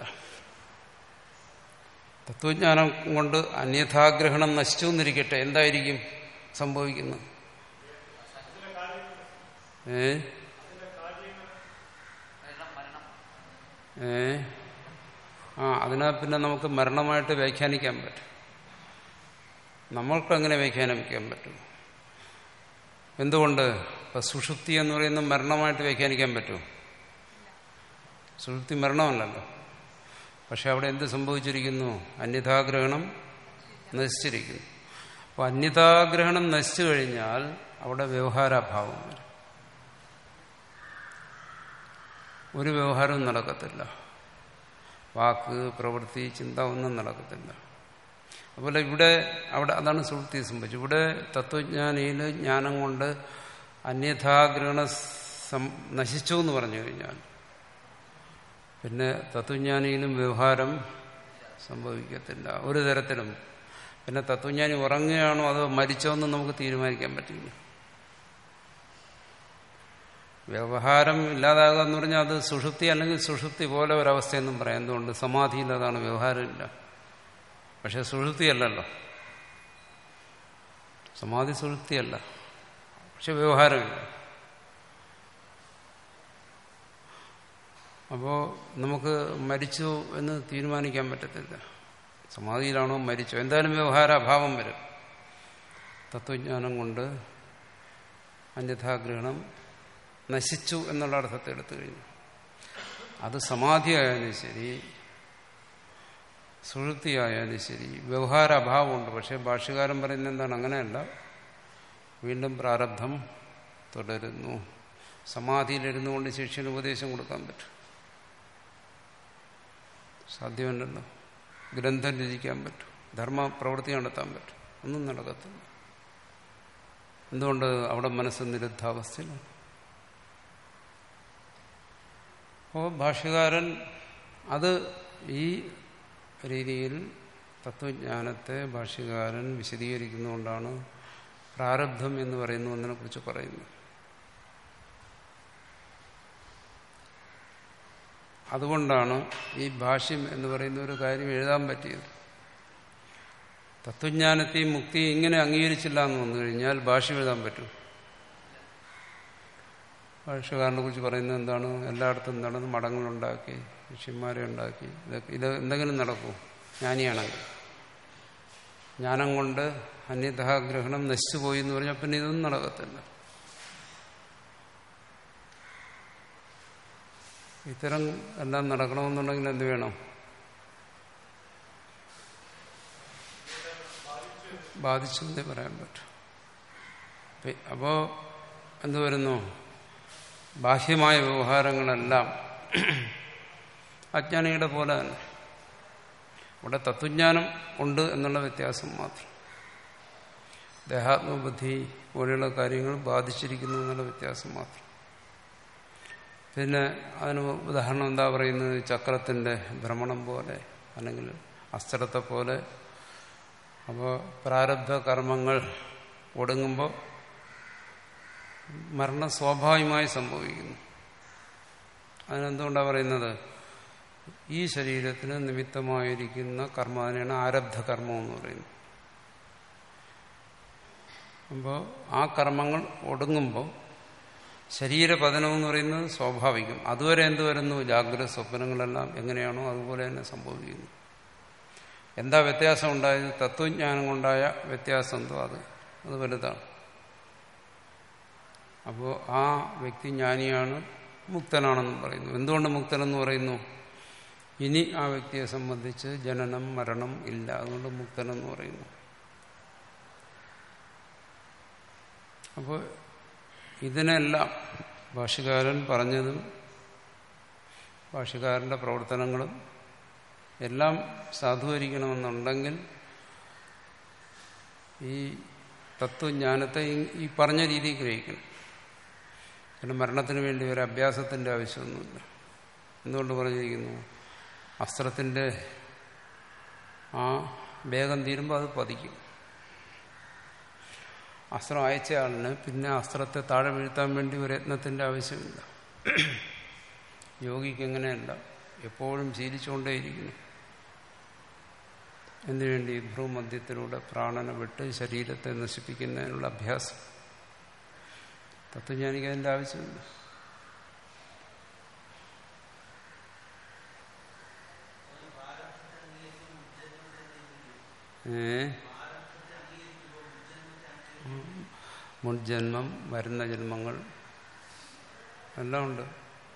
തത്വജ്ഞാനം കൊണ്ട് അന്യഥാഗ്രഹണം നശിച്ചു എന്നിരിക്കട്ടെ, എന്തായിരിക്കും സംഭവിക്കുന്നത്? ഏ ഏ ആ അതിനാ പിന്നെ നമുക്ക് മരണമായിട്ട് വ്യാഖ്യാനിക്കാൻ പറ്റും. നമ്മൾക്കങ്ങനെ വ്യാഖ്യാനിക്കാൻ പറ്റും. എന്തുകൊണ്ട്? ഇപ്പൊ സുഷുപ്തി എന്ന് പറയുന്നത് മരണമായിട്ട് വ്യാഖ്യാനിക്കാൻ പറ്റും? സുഷുപ്തി മരണമല്ലല്ലോ. പക്ഷെ അവിടെ എന്ത് സംഭവിച്ചിരിക്കുന്നു? അന്യഥാഗ്രഹണം നശിച്ചിരിക്കുന്നു. അപ്പോൾ അന്യഥാഗ്രഹണം നശിച്ചു കഴിഞ്ഞാൽ അവിടെ വ്യവഹാരാഭാവം വരും. ഒരു വ്യവഹാരവും നടക്കത്തില്ല. വാക്ക്, പ്രവൃത്തി, ചിന്ത ഒന്നും നടക്കത്തില്ല. അതുപോലെ ഇവിടെ അവിടെ അതാണ് സുഷുപ്തി സംഭവിച്ചത്. ഇവിടെ തത്വജ്ഞാനിയിൽ ജ്ഞാനം കൊണ്ട് അന്യഥാഗ്രഹണം നശിച്ചു എന്ന് പറഞ്ഞു കഴിഞ്ഞാൽ പിന്നെ തത്വജ്ഞാനിയിലും വ്യവഹാരം സംഭവിക്കത്തില്ല ഒരു തരത്തിലും. പിന്നെ തത്വജ്ഞാനി ഉറങ്ങുകയാണോ അതോ മരിച്ചോ എന്ന് നമുക്ക് തീരുമാനിക്കാൻ പറ്റില്ല. വ്യവഹാരം ഇല്ലാതാകുക എന്ന് പറഞ്ഞാൽ അത് സുഷുപ്തി അല്ലെങ്കിൽ സുഷുപ്തി പോലെ ഒരവസ്ഥയെന്നും പറയാം. എന്തുകൊണ്ട്? സമാധിയിൽ അതാണ്, വ്യവഹാരമില്ല. പക്ഷെ സുഷുപ്തിയല്ലല്ലോ, സമാധി സുഷുപ്തിയല്ല, പക്ഷെ വ്യവഹാരമില്ല. അപ്പോൾ നമുക്ക് മരിച്ചു എന്ന് തീരുമാനിക്കാൻ പറ്റത്തില്ല. സമാധിയിലാണോ മരിച്ചോ, എന്തായാലും വ്യവഹാരാഭാവം വരും. തത്വജ്ഞാനം കൊണ്ട് അന്യഥാഗ്രഹണം നശിച്ചു എന്നുള്ള അർത്ഥത്തെ എടുത്തു കഴിഞ്ഞു. അത് സമാധിയായാലും ശരി സുഷുപ്തിയായാലും ശരി വ്യവഹാരാഭാവമുണ്ട്. പക്ഷെ ഭാഷ്യകാരൻ പറയുന്നത് എന്താണ്? അങ്ങനെയല്ല, വീണ്ടും പ്രാരബ്ധം തുടരുന്നു. സമാധിയിലിരുന്നു കൊണ്ട് ശിഷ്യന് ഉപദേശം കൊടുക്കാൻ പറ്റും? സാധ്യമല്ലല്ലോ. ഗ്രന്ഥം രചിക്കാൻ പറ്റും, ധർമ്മ പ്രവൃത്തി നടത്താൻ പറ്റും? ഒന്നും നടക്കത്തില്ല. എന്തുകൊണ്ട്? അവിടെ മനസ്സ് നിരുദ്ധാവസ്ഥയിലാണ്. അപ്പോൾ ഭാഷ്യകാരൻ അത് ഈ രീതിയിൽ തത്വജ്ഞാനത്തെ ഭാഷ്യകാരൻ വിശദീകരിക്കുന്നതുകൊണ്ടാണ് പ്രാരബ്ധം എന്ന് പറയുന്ന ഒന്നിനെ കുറിച്ച് പറയുന്നത്. അതുകൊണ്ടാണ് ഈ ഭാഷ്യം എന്ന് പറയുന്ന ഒരു കാര്യം എഴുതാൻ പറ്റിയത്. തത്വജ്ഞാനത്തെയും മുക്തിയും ഇങ്ങനെ അംഗീകരിച്ചില്ല എന്ന് വന്നു കഴിഞ്ഞാൽ ഭാഷ്യം എഴുതാൻ പറ്റും? ഭാഷ്യകാരനെ കുറിച്ച് പറയുന്നത് എന്താണ്? എല്ലായിടത്തും നടന്ന് മഠങ്ങളുണ്ടാക്കി, ശിഷ്യന്മാരെ ഉണ്ടാക്കി, ഇതൊക്കെ ഇത് എന്തെങ്കിലും നടക്കൂ? ജ്ഞാനിയാണെങ്കിൽ ജ്ഞാനം കൊണ്ട് അന്യഥാഗ്രഹണം നശിച്ചുപോയി എന്ന് പറഞ്ഞാൽ പിന്നെ ഇതൊന്നും നടക്കത്തില്ല. ഇത്തരം എല്ലാം നടക്കണമെന്നുണ്ടെങ്കിൽ എന്ത് വേണം? ബാധിച്ചു എന്നേ പറയാൻ പറ്റും. അപ്പോ എന്തു വരുന്നു? ബാഹ്യമായ വ്യവഹാരങ്ങളെല്ലാം അജ്ഞാനിയുടെ പോലെ തന്നെ. ഇവിടെ തത്വജ്ഞാനം ഉണ്ട് എന്നുള്ള വ്യത്യാസം മാത്രം. ദേഹാത്മബുദ്ധി പോലെയുള്ള കാര്യങ്ങൾ ബാധിച്ചിരിക്കുന്നു എന്നുള്ള വ്യത്യാസം മാത്രം. പിന്നെ അതിന് ഉദാഹരണം എന്താ പറയുന്നത്? ചക്രത്തിന്റെ ഭ്രമണം പോലെ, അല്ലെങ്കിൽ അസ്ത്രത്തെ പോലെ. അപ്പോൾ പ്രാരബ്ധ കർമ്മങ്ങൾ ഒടുങ്ങുമ്പോൾ മരണം സ്വാഭാവികമായി സംഭവിക്കുന്നു. അതിനെന്തുകൊണ്ടാണ് പറയുന്നത്? ഈ ശരീരത്തിന് നിമിത്തമായിരിക്കുന്ന കർമ്മം, അതിനാണ് ആരബ്ധ കർമ്മം എന്ന് പറയുന്നത്. അപ്പോൾ ആ കർമ്മങ്ങൾ ഒടുങ്ങുമ്പോൾ ശരീരപതനം എന്ന് പറയുന്നത് സ്വാഭാവികം. അതുവരെ എന്ത് വരുന്നു? ജാഗ്രത സ്വപ്നങ്ങളെല്ലാം എങ്ങനെയാണോ അതുപോലെ തന്നെ സംഭവിക്കുന്നു. എന്താ വ്യത്യാസം ഉണ്ടായത്? തത്വജ്ഞാനം കൊണ്ടായ വ്യത്യാസം എന്തോ അത് അത് വലുതാണ്. അപ്പോൾ ആ വ്യക്തി ജ്ഞാനിയാണ്, മുക്തനാണെന്നും പറയുന്നു. എന്തുകൊണ്ട് മുക്തനെന്ന് പറയുന്നു? ഇനി ആ വ്യക്തിയെ സംബന്ധിച്ച് ജനനം മരണം ഇല്ല, അതുകൊണ്ട് മുക്തനെന്ന് പറയുന്നു. അപ്പോൾ ഇതിനെല്ലാം ഭാഷ്യകാരൻ പറഞ്ഞതും ഭാഷ്യകാരന്റെ പ്രവർത്തനങ്ങളും എല്ലാം സാധൂകരിക്കണമെന്നുണ്ടെങ്കിൽ ഈ തത്വജ്ഞാനത്തെ ഈ പറഞ്ഞ രീതിയിൽ ഗ്രഹിക്കണം. പിന്നെ മരണത്തിന് വേണ്ടി ഒരു അഭ്യാസത്തിന്റെ ആവശ്യമൊന്നുമില്ല. എന്തുകൊണ്ട് പറഞ്ഞിരിക്കുന്നു? അസ്ത്രത്തിന്റെ ആ വേഗം തീരുമ്പോൾ അത് പതിക്കും. അസ്ത്രം അയച്ചയാളിന് പിന്നെ അസ്ത്രത്തെ താഴെ വീഴ്ത്താൻ വേണ്ടി ഒരു യത്നത്തിന്റെ ആവശ്യമില്ല. യോഗിക്ക് എങ്ങനെയല്ല, എപ്പോഴും ശീലിച്ചുകൊണ്ടേയിരിക്കുന്നു. എന്തുവേണ്ടി? ഭ്രൂമധ്യത്തിലൂടെ പ്രാണനെ വിട്ട് ശരീരത്തെ നശിപ്പിക്കുന്നതിനുള്ള അഭ്യാസം. തത്വജ്ഞാനിക്ക് അതിൻ്റെ ആവശ്യമില്ല. ഏ മുൻജന്മം, വരുന്ന ജന്മങ്ങൾ എല്ലാം ഉണ്ട്.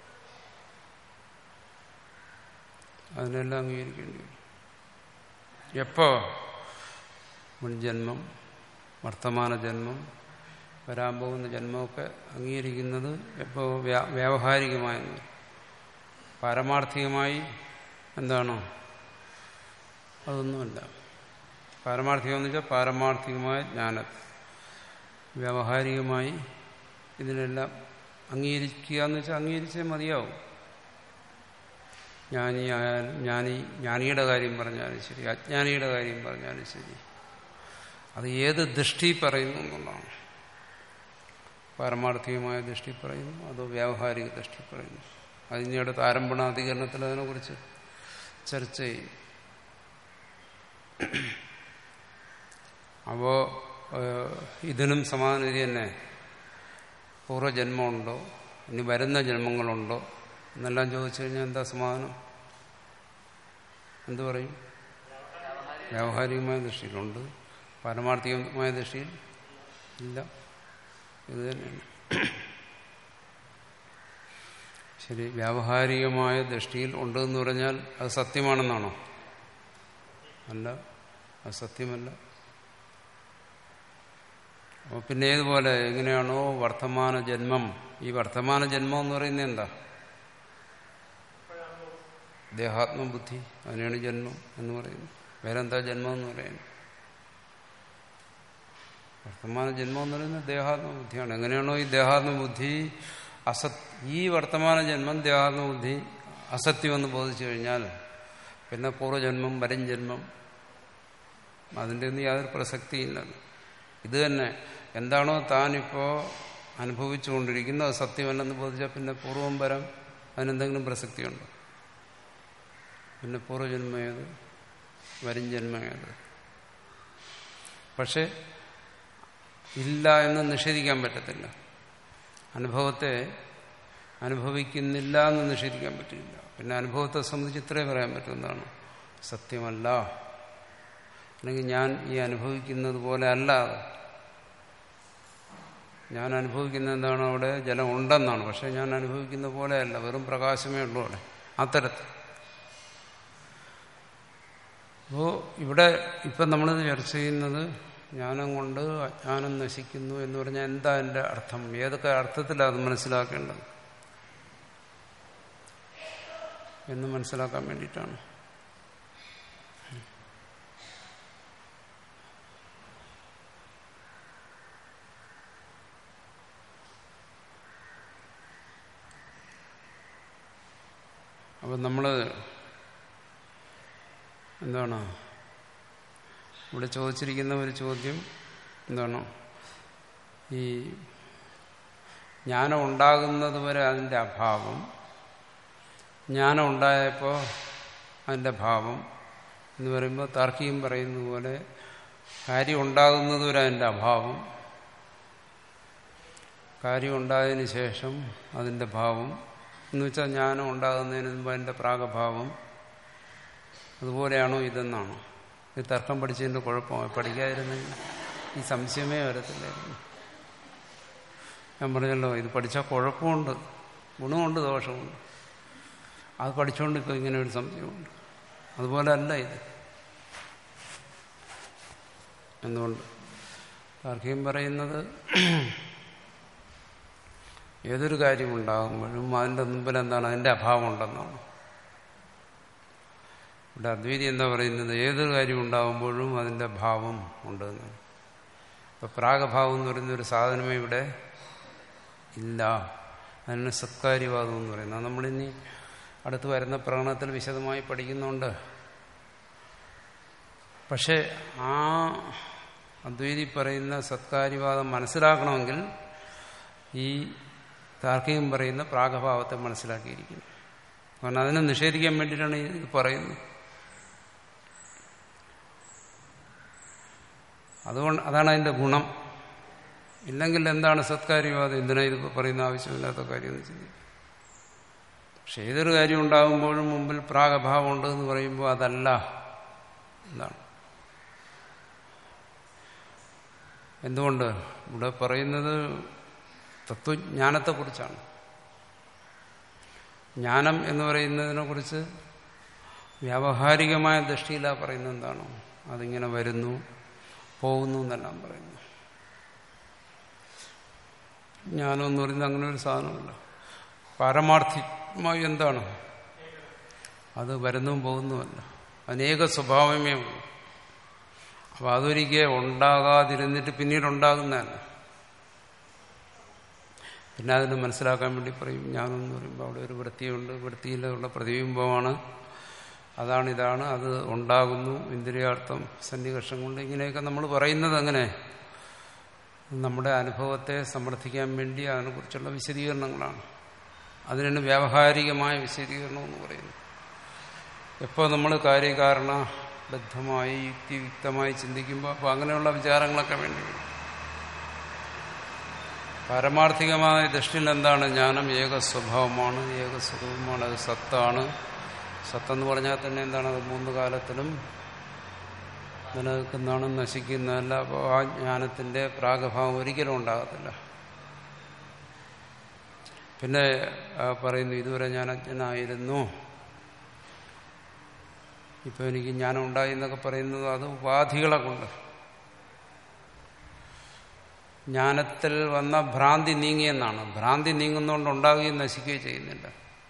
അതിനെല്ലാം അംഗീകരിക്കേണ്ടി വരും. എപ്പോ? മുൻജന്മം, വർത്തമാന ജന്മം, വരാൻ പോകുന്ന ജന്മമൊക്കെ അംഗീകരിക്കുന്നത് എപ്പോ? വ്യാവഹാരികമായി. പാരമാർത്ഥികമായി എന്താണോ അതൊന്നുമല്ല. പാരമാർത്ഥികമെന്ന് വെച്ചാൽ പാരമാർത്ഥികമായ ജ്ഞാനത്തെ. വ്യാവഹാരികമായി ഇതിനെല്ലാം അംഗീകരിക്കുക എന്ന് വെച്ചാൽ അംഗീകരിച്ചേ മതിയാവും. ജ്ഞാനിയായാലും ജ്ഞാനി ജ്ഞാനിയുടെ കാര്യം പറഞ്ഞാലും ശരി, അജ്ഞാനിയുടെ കാര്യം പറഞ്ഞാലും ശരി, അത് ഏത് ദൃഷ്ടി പറയുന്നു എന്നുള്ളതാണ്. പാരമാർത്ഥികമായ ദൃഷ്ടി പറയുന്നു, അതോ വ്യാവഹാരിക ദൃഷ്ടി പറയുന്നു. അതിൻ്റെ അടുത്ത് ആരംഭണാധികരണത്തിൽ അതിനെക്കുറിച്ച് ചർച്ച ചെയ്യും. അപ്പോ ഇതിനും സമാനരീതി തന്നെ പൂർവ്വജന്മമുണ്ടോ, ഇനി വരുന്ന ജന്മങ്ങളുണ്ടോ എന്നെല്ലാം ചോദിച്ചു കഴിഞ്ഞാൽ എന്താ സമാധാനം? എന്തു പറയും? വ്യാവഹാരികമായ ദൃഷ്ടിയിലുണ്ട്, പാരമാർത്ഥികമായ ദൃഷ്ടിയിൽ ഇല്ല. ഇത് തന്നെയാണ് ശരി. വ്യാവഹാരികമായ ദൃഷ്ടിയിൽ ഉണ്ടെന്ന് പറഞ്ഞാൽ അത് സത്യമാണെന്നാണോ? അല്ല, അത് സത്യമല്ല. അപ്പോൾ പിന്നെ ഏതുപോലെ എങ്ങനെയാണോ വർത്തമാന ജന്മം, ഈ വർത്തമാന ജന്മം എന്ന് പറയുന്നത് എന്താ? ദേഹാത്മബുദ്ധി, അതിനാണ് ജന്മം എന്ന് പറയുന്നത്. വേറെന്താ ജന്മം എന്ന് പറയുന്നത്? വർത്തമാന ജന്മം എന്ന് പറയുന്നത് ദേഹാത്മബുദ്ധിയാണ്. എങ്ങനെയാണോ ഈ ദേഹാത്മബുദ്ധി അസത് ഈ വർത്തമാന ജന്മം ദേഹാത്മബുദ്ധി അസത്യമെന്ന് ബോധിച്ചു കഴിഞ്ഞാൽ പിന്നെ പൂർവ്വജന്മം, വരും ജന്മം, അതിൻ്റെ ഒന്നും യാതൊരു പ്രസക്തിയില്ലല്ലോ. ഇത് തന്നെ എന്താണോ താനിപ്പോ അനുഭവിച്ചുകൊണ്ടിരിക്കുന്നത് അത് സത്യമല്ലെന്ന് ബോധിച്ചാൽ പിന്നെ പൂർവം വരം അതിനെന്തെങ്കിലും പ്രസക്തിയുണ്ടോ? പിന്നെ പൂർവ്വജന്മേത്, വരും ജന്മേത്? പക്ഷെ ഇല്ല എന്ന് നിഷേധിക്കാൻ പറ്റത്തില്ല. അനുഭവത്തെ അനുഭവിക്കുന്നില്ല എന്ന് നിഷേധിക്കാൻ പറ്റില്ല. പിന്നെ അനുഭവത്തെ സംബന്ധിച്ച് ഇത്രേ പറയാൻ പറ്റുന്നതാണ്, സത്യമല്ല, അല്ലെങ്കിൽ ഞാൻ ഈ അനുഭവിക്കുന്നത് പോലെ അല്ല. ഞാൻ അനുഭവിക്കുന്ന എന്താണ്? അവിടെ ജലം ഉണ്ടെന്നാണ്. പക്ഷെ ഞാൻ അനുഭവിക്കുന്ന പോലെയല്ല, വെറും പ്രകാശമേ ഉള്ളൂ അവിടെ. അത്തരത്തിൽ. അപ്പോൾ ഇവിടെ ഇപ്പം നമ്മളിത് ചർച്ച ചെയ്യുന്നത് ജ്ഞാനം കൊണ്ട് അജ്ഞാനം നശിക്കുന്നു എന്ന് പറഞ്ഞാൽ എന്താ എൻ്റെ അർത്ഥം, ഏതൊക്കെ അർത്ഥത്തിലാണ് അത് മനസ്സിലാക്കേണ്ടത് എന്ന് മനസ്സിലാക്കാൻ വേണ്ടിയിട്ടാണ്. അപ്പം നമ്മൾ എന്താണ് ഇവിടെ ചോദിച്ചിരിക്കുന്ന ഒരു ചോദ്യം എന്താണ്? ഈ ജ്ഞാനം ഉണ്ടാകുന്നത് വരെ അതിൻ്റെ അഭാവം, ജ്ഞാനം ഉണ്ടായപ്പോൾ അതിൻ്റെ ഭാവം എന്ന് പറയുമ്പോൾ താർക്കികം പറയുന്ന പോലെ കാര്യം ഉണ്ടാകുന്നത് വരെ അതിൻ്റെ അഭാവം, കാര്യം ഉണ്ടായതിനു ശേഷം അതിൻ്റെ ഭാവം എന്ന് വെച്ചാൽ ജ്ഞാനം ഉണ്ടാകുന്നതിന് മുമ്പ് അതിൻ്റെ പ്രാഗഭാവം. അതുപോലെയാണോ ഇതെന്നാണോ? ഇത് തർക്കം പഠിച്ചതിൻ്റെ കുഴപ്പമാണ്. പഠിക്കാതിരുന്നെങ്കിൽ ഈ സംശയമേ വരത്തില്ലായിരുന്നു. ഞാൻ പറഞ്ഞല്ലോ, ഇത് പഠിച്ചാൽ കുഴപ്പമുണ്ട്, ഗുണമുണ്ട്, ദോഷമുണ്ട്. അത് പഠിച്ചുകൊണ്ട് ഇപ്പോൾ ഇങ്ങനെ ഒരു സംശയമുണ്ട്. അതുപോലെ അല്ല ഇത്. എന്തുകൊണ്ട്? താർക്കികം പറയുന്നത് ഏതൊരു കാര്യം ഉണ്ടാകുമ്പോഴും അതിൻ്റെ മുമ്പിൽ എന്താണ്? അതിൻ്റെ അഭാവം ഉണ്ടെന്നാണ്. ഇവിടെ അദ്വൈതി എന്താ പറയുന്നത്? ഏതൊരു കാര്യം ഉണ്ടാകുമ്പോഴും അതിൻ്റെ ഭാവം ഉണ്ടെന്നാണ്. ഇപ്പം പ്രാഗഭാവം എന്ന് പറയുന്ന ഒരു സാധനമേ ഇവിടെ ഇല്ല. അതിന് സത്കാര്യവാദം എന്ന് പറയുന്നത് നമ്മളിനി അടുത്ത് വരുന്ന പ്രകടനത്തിൽ വിശദമായി പഠിക്കുന്നുണ്ട്. പക്ഷെ ആ അദ്വൈതി പറയുന്ന സത്കാര്യവാദം മനസ്സിലാക്കണമെങ്കിൽ ഈ താർക്കികം പറയുന്ന പ്രാഗഭാവത്തെ മനസ്സിലാക്കിയിരിക്കുന്നു. കാരണം അതിനെ നിഷേധിക്കാൻ വേണ്ടിയിട്ടാണ് ഇത് പറയുന്നത്. അതുകൊണ്ട് അതാണ് അതിൻ്റെ ഗുണം. ഇല്ലെങ്കിൽ എന്താണ് സത്കാര്യവാദം? എന്തിനാ ഇത് പറയുന്ന ആവശ്യമില്ലാത്ത കാര്യം എന്ന് ചിന്തിക്കും. പക്ഷെ ഏതൊരു കാര്യം ഉണ്ടാകുമ്പോഴും മുമ്പിൽ പ്രാഗഭാവം ഉണ്ട് എന്ന് പറയുമ്പോൾ അതല്ല എന്താണ്? എന്തുകൊണ്ട്? ഇവിടെ പറയുന്നത് തത്വജ്ഞാനത്തെക്കുറിച്ചാണ്. ജ്ഞാനം എന്ന് പറയുന്നതിനെ കുറിച്ച് വ്യാവഹാരികമായ ദൃഷ്ടിയിലാണ് പറയുന്നത്. എന്താണോ അതിങ്ങനെ വരുന്നു പോകുന്നു എന്നെല്ലാം പറയുന്നു. ജ്ഞാനം എന്ന് പറയുന്നത് അങ്ങനെ ഒരു സാധനമല്ല. പാരമാർത്ഥികമായി എന്താണ്? അത് വരുന്നതും പോകുന്നുമല്ല, അനേക സ്വഭാവമേ ഉള്ളൂ. അപ്പം അതൊരിക്കൽ ഉണ്ടാകാതിരുന്നിട്ട് പിന്നീട് ഉണ്ടാകുന്നതല്ല. പിന്നെ അതിന് മനസ്സിലാക്കാൻ വേണ്ടി പറയും ജ്ഞാനം പറയുമ്പോൾ അവിടെ ഒരു വൃത്തിയുണ്ട്, വൃത്തിയിലുള്ള പ്രതിബിംബമാണ്, അതാണ് ഇതാണ്, അത് ഉണ്ടാകുന്നു, ഇന്ദ്രിയാർത്ഥം സന്നികർഷം കൊണ്ട്. ഇങ്ങനെയൊക്കെ നമ്മൾ പറയുന്നത് അങ്ങനെ നമ്മുടെ അനുഭവത്തെ സമർത്ഥിക്കാൻ വേണ്ടി അതിനെക്കുറിച്ചുള്ള വിശദീകരണങ്ങളാണ്. അതിനാണ് വ്യാവഹാരികമായ വിശദീകരണം എന്ന് പറയുന്നത്. എപ്പോൾ നമ്മൾ കാര്യകാരണ ബദ്ധമായി യുക്തിയുക്തമായി ചിന്തിക്കുമ്പോൾ അപ്പോൾ അങ്ങനെയുള്ള വിചാരങ്ങളൊക്കെ വേണ്ടി വരും. പാരമാർത്ഥികമായ ദൃഷ്ടിയിൽ എന്താണ്? ജ്ഞാനം ഏക സ്വഭാവമാണ്, ഏക സ്വഭാവമാണ്, അത് സത്താണ്. സത്തെന്ന് പറഞ്ഞാൽ തന്നെ എന്താണ്? അത് മൂന്ന് കാലത്തിലും നിലനിൽക്കുന്നതാണ്, നശിക്കുന്നതല്ല. അപ്പോൾ ആ ജ്ഞാനത്തിൻ്റെ പ്രാഗഭാവം ഒരിക്കലും ഉണ്ടാകത്തില്ല. പിന്നെ പറയുന്നു ഇതുവരെ ഞാൻ അജ്ഞനായിരുന്നു, ഇപ്പം എനിക്ക് ജ്ഞാനം ഉണ്ടായി എന്നൊക്കെ പറയുന്നത് അത് ഉപാധികളെ കൊണ്ട്. ജ്ഞാനത്തിൽ വന്ന ഭ്രാന്തി നീങ്ങിയെന്നാണ്. ഭ്രാന്തി നീങ്ങുന്നതുകൊണ്ട് ഉണ്ടാവുകയും നശിക്കുകയും ചെയ്യുന്നില്ല.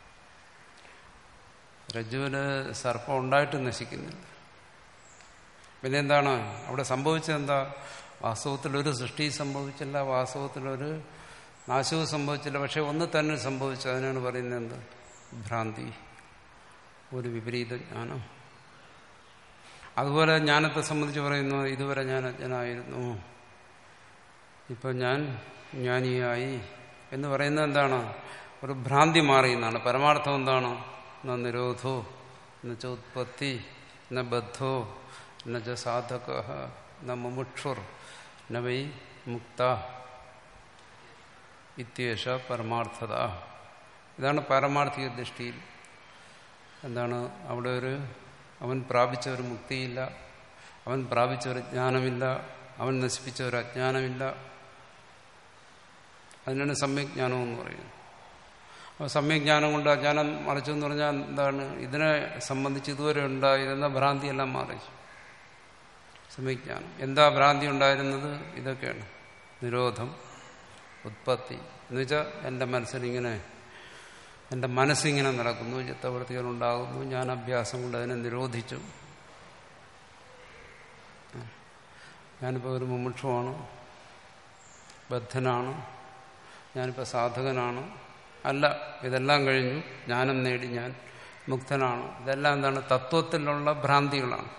രജ്ജുവിന് സർപ്പം ഉണ്ടായിട്ട് നശിക്കുന്നില്ല. പിന്നെ എന്താണ് അവിടെ സംഭവിച്ചതെന്താ? വാസ്തവത്തിലൊരു സൃഷ്ടി സംഭവിച്ചില്ല, വാസ്തവത്തിലൊരു നാശവും സംഭവിച്ചില്ല. പക്ഷെ ഒന്ന് തന്നെ സംഭവിച്ചു. അതിനാണ് പറയുന്നത് എന്ത്? ഭ്രാന്തി, ഒരു വിപരീത ജ്ഞാനം. അതുപോലെ ജ്ഞാനത്തെ സംബന്ധിച്ച് പറയുന്നു ഇതുവരെ ഞാൻ അജ്ഞനായിരുന്നു, ഇപ്പം ഞാൻ ജ്ഞാനിയായി എന്ന് പറയുന്നത് എന്താണ്? ഒരു ഭ്രാന്തി മാറി എന്നാണ്. പരമാർത്ഥം എന്താണ്? ന നിരോധോ ന ച ഉത്പത്തി ന ബദ്ധോ ന ച സാധക ന മുമുക്ഷുർ ന വൈ മുക്ത ഇത്യേഷ പരമാർത്ഥത. ഇതാണ് പാരമാർത്ഥിക ദൃഷ്ടിയിൽ. എന്താണ് അവിടെ? ഒരു അവൻ പ്രാപിച്ച ഒരു മുക്തിയില്ല, അവൻ പ്രാപിച്ച ഒരു ജ്ഞാനമില്ല, അവൻ നശിപ്പിച്ച ഒരു അജ്ഞാനമില്ല. അതിനാണ് സമ്യജ്ഞാനം എന്ന് പറയുന്നത്. അപ്പോൾ സമ്യജ്ഞാനം കൊണ്ട് അജ്ഞാനം മറിച്ചു എന്ന് പറഞ്ഞാൽ എന്താണ്? ഇതിനെ സംബന്ധിച്ച് ഇതുവരെ ഉണ്ടായിരുന്ന ഭ്രാന്തിയെല്ലാം മാറി. സമ്യജ്ഞാനം. എന്താ ഭ്രാന്തി ഉണ്ടായിരുന്നത്? ഇതൊക്കെയാണ്. നിരോധം, ഉത്പത്തി എന്ന് വെച്ചാൽ എൻ്റെ മനസ്സിലിങ്ങനെ എൻ്റെ മനസ്സിങ്ങനെ നടക്കുന്നു, ചിത്തവൃത്തികൾ ഉണ്ടാകുന്നു, ഞാൻ അഭ്യാസം കൊണ്ട് അതിനെ നിരോധിച്ചു. ഞാനിപ്പോൾ ഒരു മുമുക്ഷുവാണ്, ബദ്ധനാണ്, ഞാനിപ്പോൾ സാധകനാണ്. അല്ല, ഇതെല്ലാം കഴിഞ്ഞു, ജ്ഞാനം നേടി, ഞാൻ മുക്തനാണ്. ഇതെല്ലാം എന്താണ്? തത്വത്തിലുള്ള ഭ്രാന്തികളാണ്.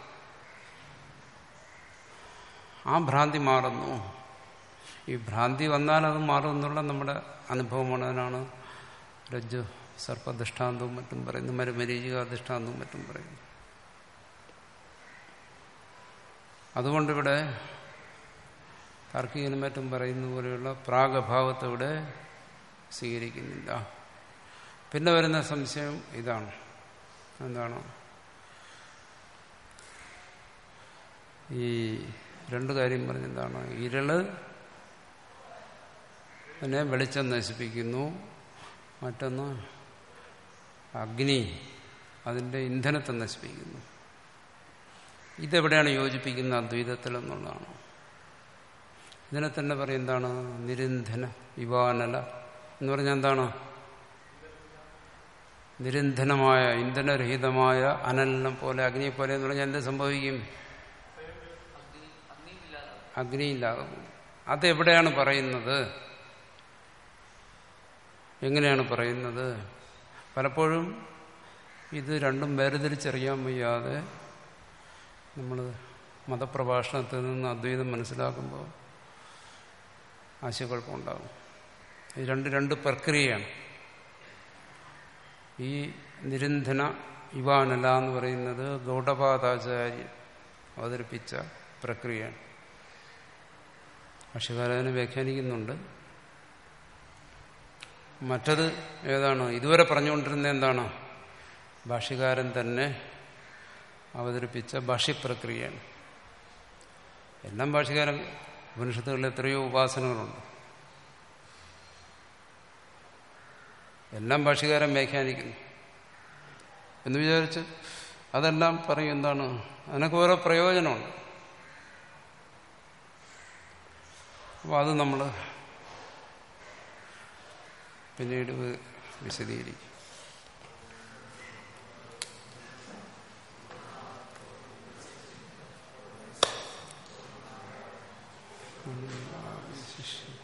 ആ ഭ്രാന്തി മാറുന്നു. ഈ ഭ്രാന്തി വന്നാൽ അത് മാറും എന്നുള്ള നമ്മുടെ അനുഭവമാണ്. അതിനാണ് രജ്ജു സർപ്പദൃഷ്ടാന്തവും മറ്റും പറയുന്നു, മരുമരീചിക ദൃഷ്ടാന്തവും മറ്റും പറയുന്നു. അതുകൊണ്ടിവിടെ താർക്കികനും മറ്റും പറയുന്ന പോലെയുള്ള പ്രാഗഭാവത്തെ ഇവിടെ സ്വീകരിക്കുന്നില്ല. പിന്നെ വരുന്ന സംശയം ഇതാണ്. എന്താണ്? ഈ രണ്ട് കാര്യം പറഞ്ഞെന്താണ്? ഇരുള് അതിനെ വെളിച്ചം നശിപ്പിക്കുന്നു, മറ്റൊന്ന് അഗ്നി അതിൻ്റെ ഇന്ധനത്തെ നശിപ്പിക്കുന്നു. ഇതെവിടെയാണ് യോജിപ്പിക്കുന്ന അദ്വൈതത്തിൽ എന്നുള്ളതാണ്. ഇതിനെ തന്നെ പറയും എന്താണ്? നിരന്ധന ഇവാനല എന്ന് പറഞ്ഞാൽ എന്താണ്? നിരന്ധനമായ ഇന്ധനരഹിതമായ അനലിനെ പോലെ, അഗ്നിയെ പോലെ എന്ന് പറഞ്ഞാൽ എന്ത് സംഭവിക്കും? അഗ്നിയില്ലാകും. അതെവിടെയാണ് പറയുന്നത്? എങ്ങനെയാണ് പറയുന്നത്? പലപ്പോഴും ഇത് രണ്ടും വേർതിരിച്ചറിയാൻ വയ്യാതെ നമ്മൾ മതപ്രഭാഷണത്തിൽ നിന്ന് അദ്വൈതം മനസ്സിലാക്കുമ്പോൾ ആശയക്കുഴപ്പമുണ്ടാകും. ഇത് രണ്ട് രണ്ട് പ്രക്രിയയാണ്. ഈ നിരന്ധന ഇവാനല എന്ന് പറയുന്നത് ഗൗഡപാദാചാര്യൻ അവതരിപ്പിച്ച പ്രക്രിയയാണ്. ഭാഷ്യകാരനെ വ്യാഖ്യാനിക്കുന്നുണ്ട്. മറ്റത് ഏതാണ്? ഇതുവരെ പറഞ്ഞുകൊണ്ടിരുന്ന എന്താണ്? ഭാഷ്യകാരൻ തന്നെ അവതരിപ്പിച്ച ഭാഷ്യപ്രക്രിയയാണ്. എല്ലാം ഭാഷ്യകാരൻ, ഉപനിഷത്തുകളിൽ എത്രയോ ഉപാസനകളുണ്ട്, എല്ലാം ഭാഷ്യകാരൻ വ്യാഖ്യാനിക്കുന്നു എന്ന് വിചാരിച്ച് അതെല്ലാം പറയും. എന്താണ്? അതിനൊക്കെ ഓരോ പ്രയോജനമുണ്ട്. അപ്പോൾ അത് നമ്മൾ പിന്നീട് വിശദീകരിക്കും. ശിഷ്യ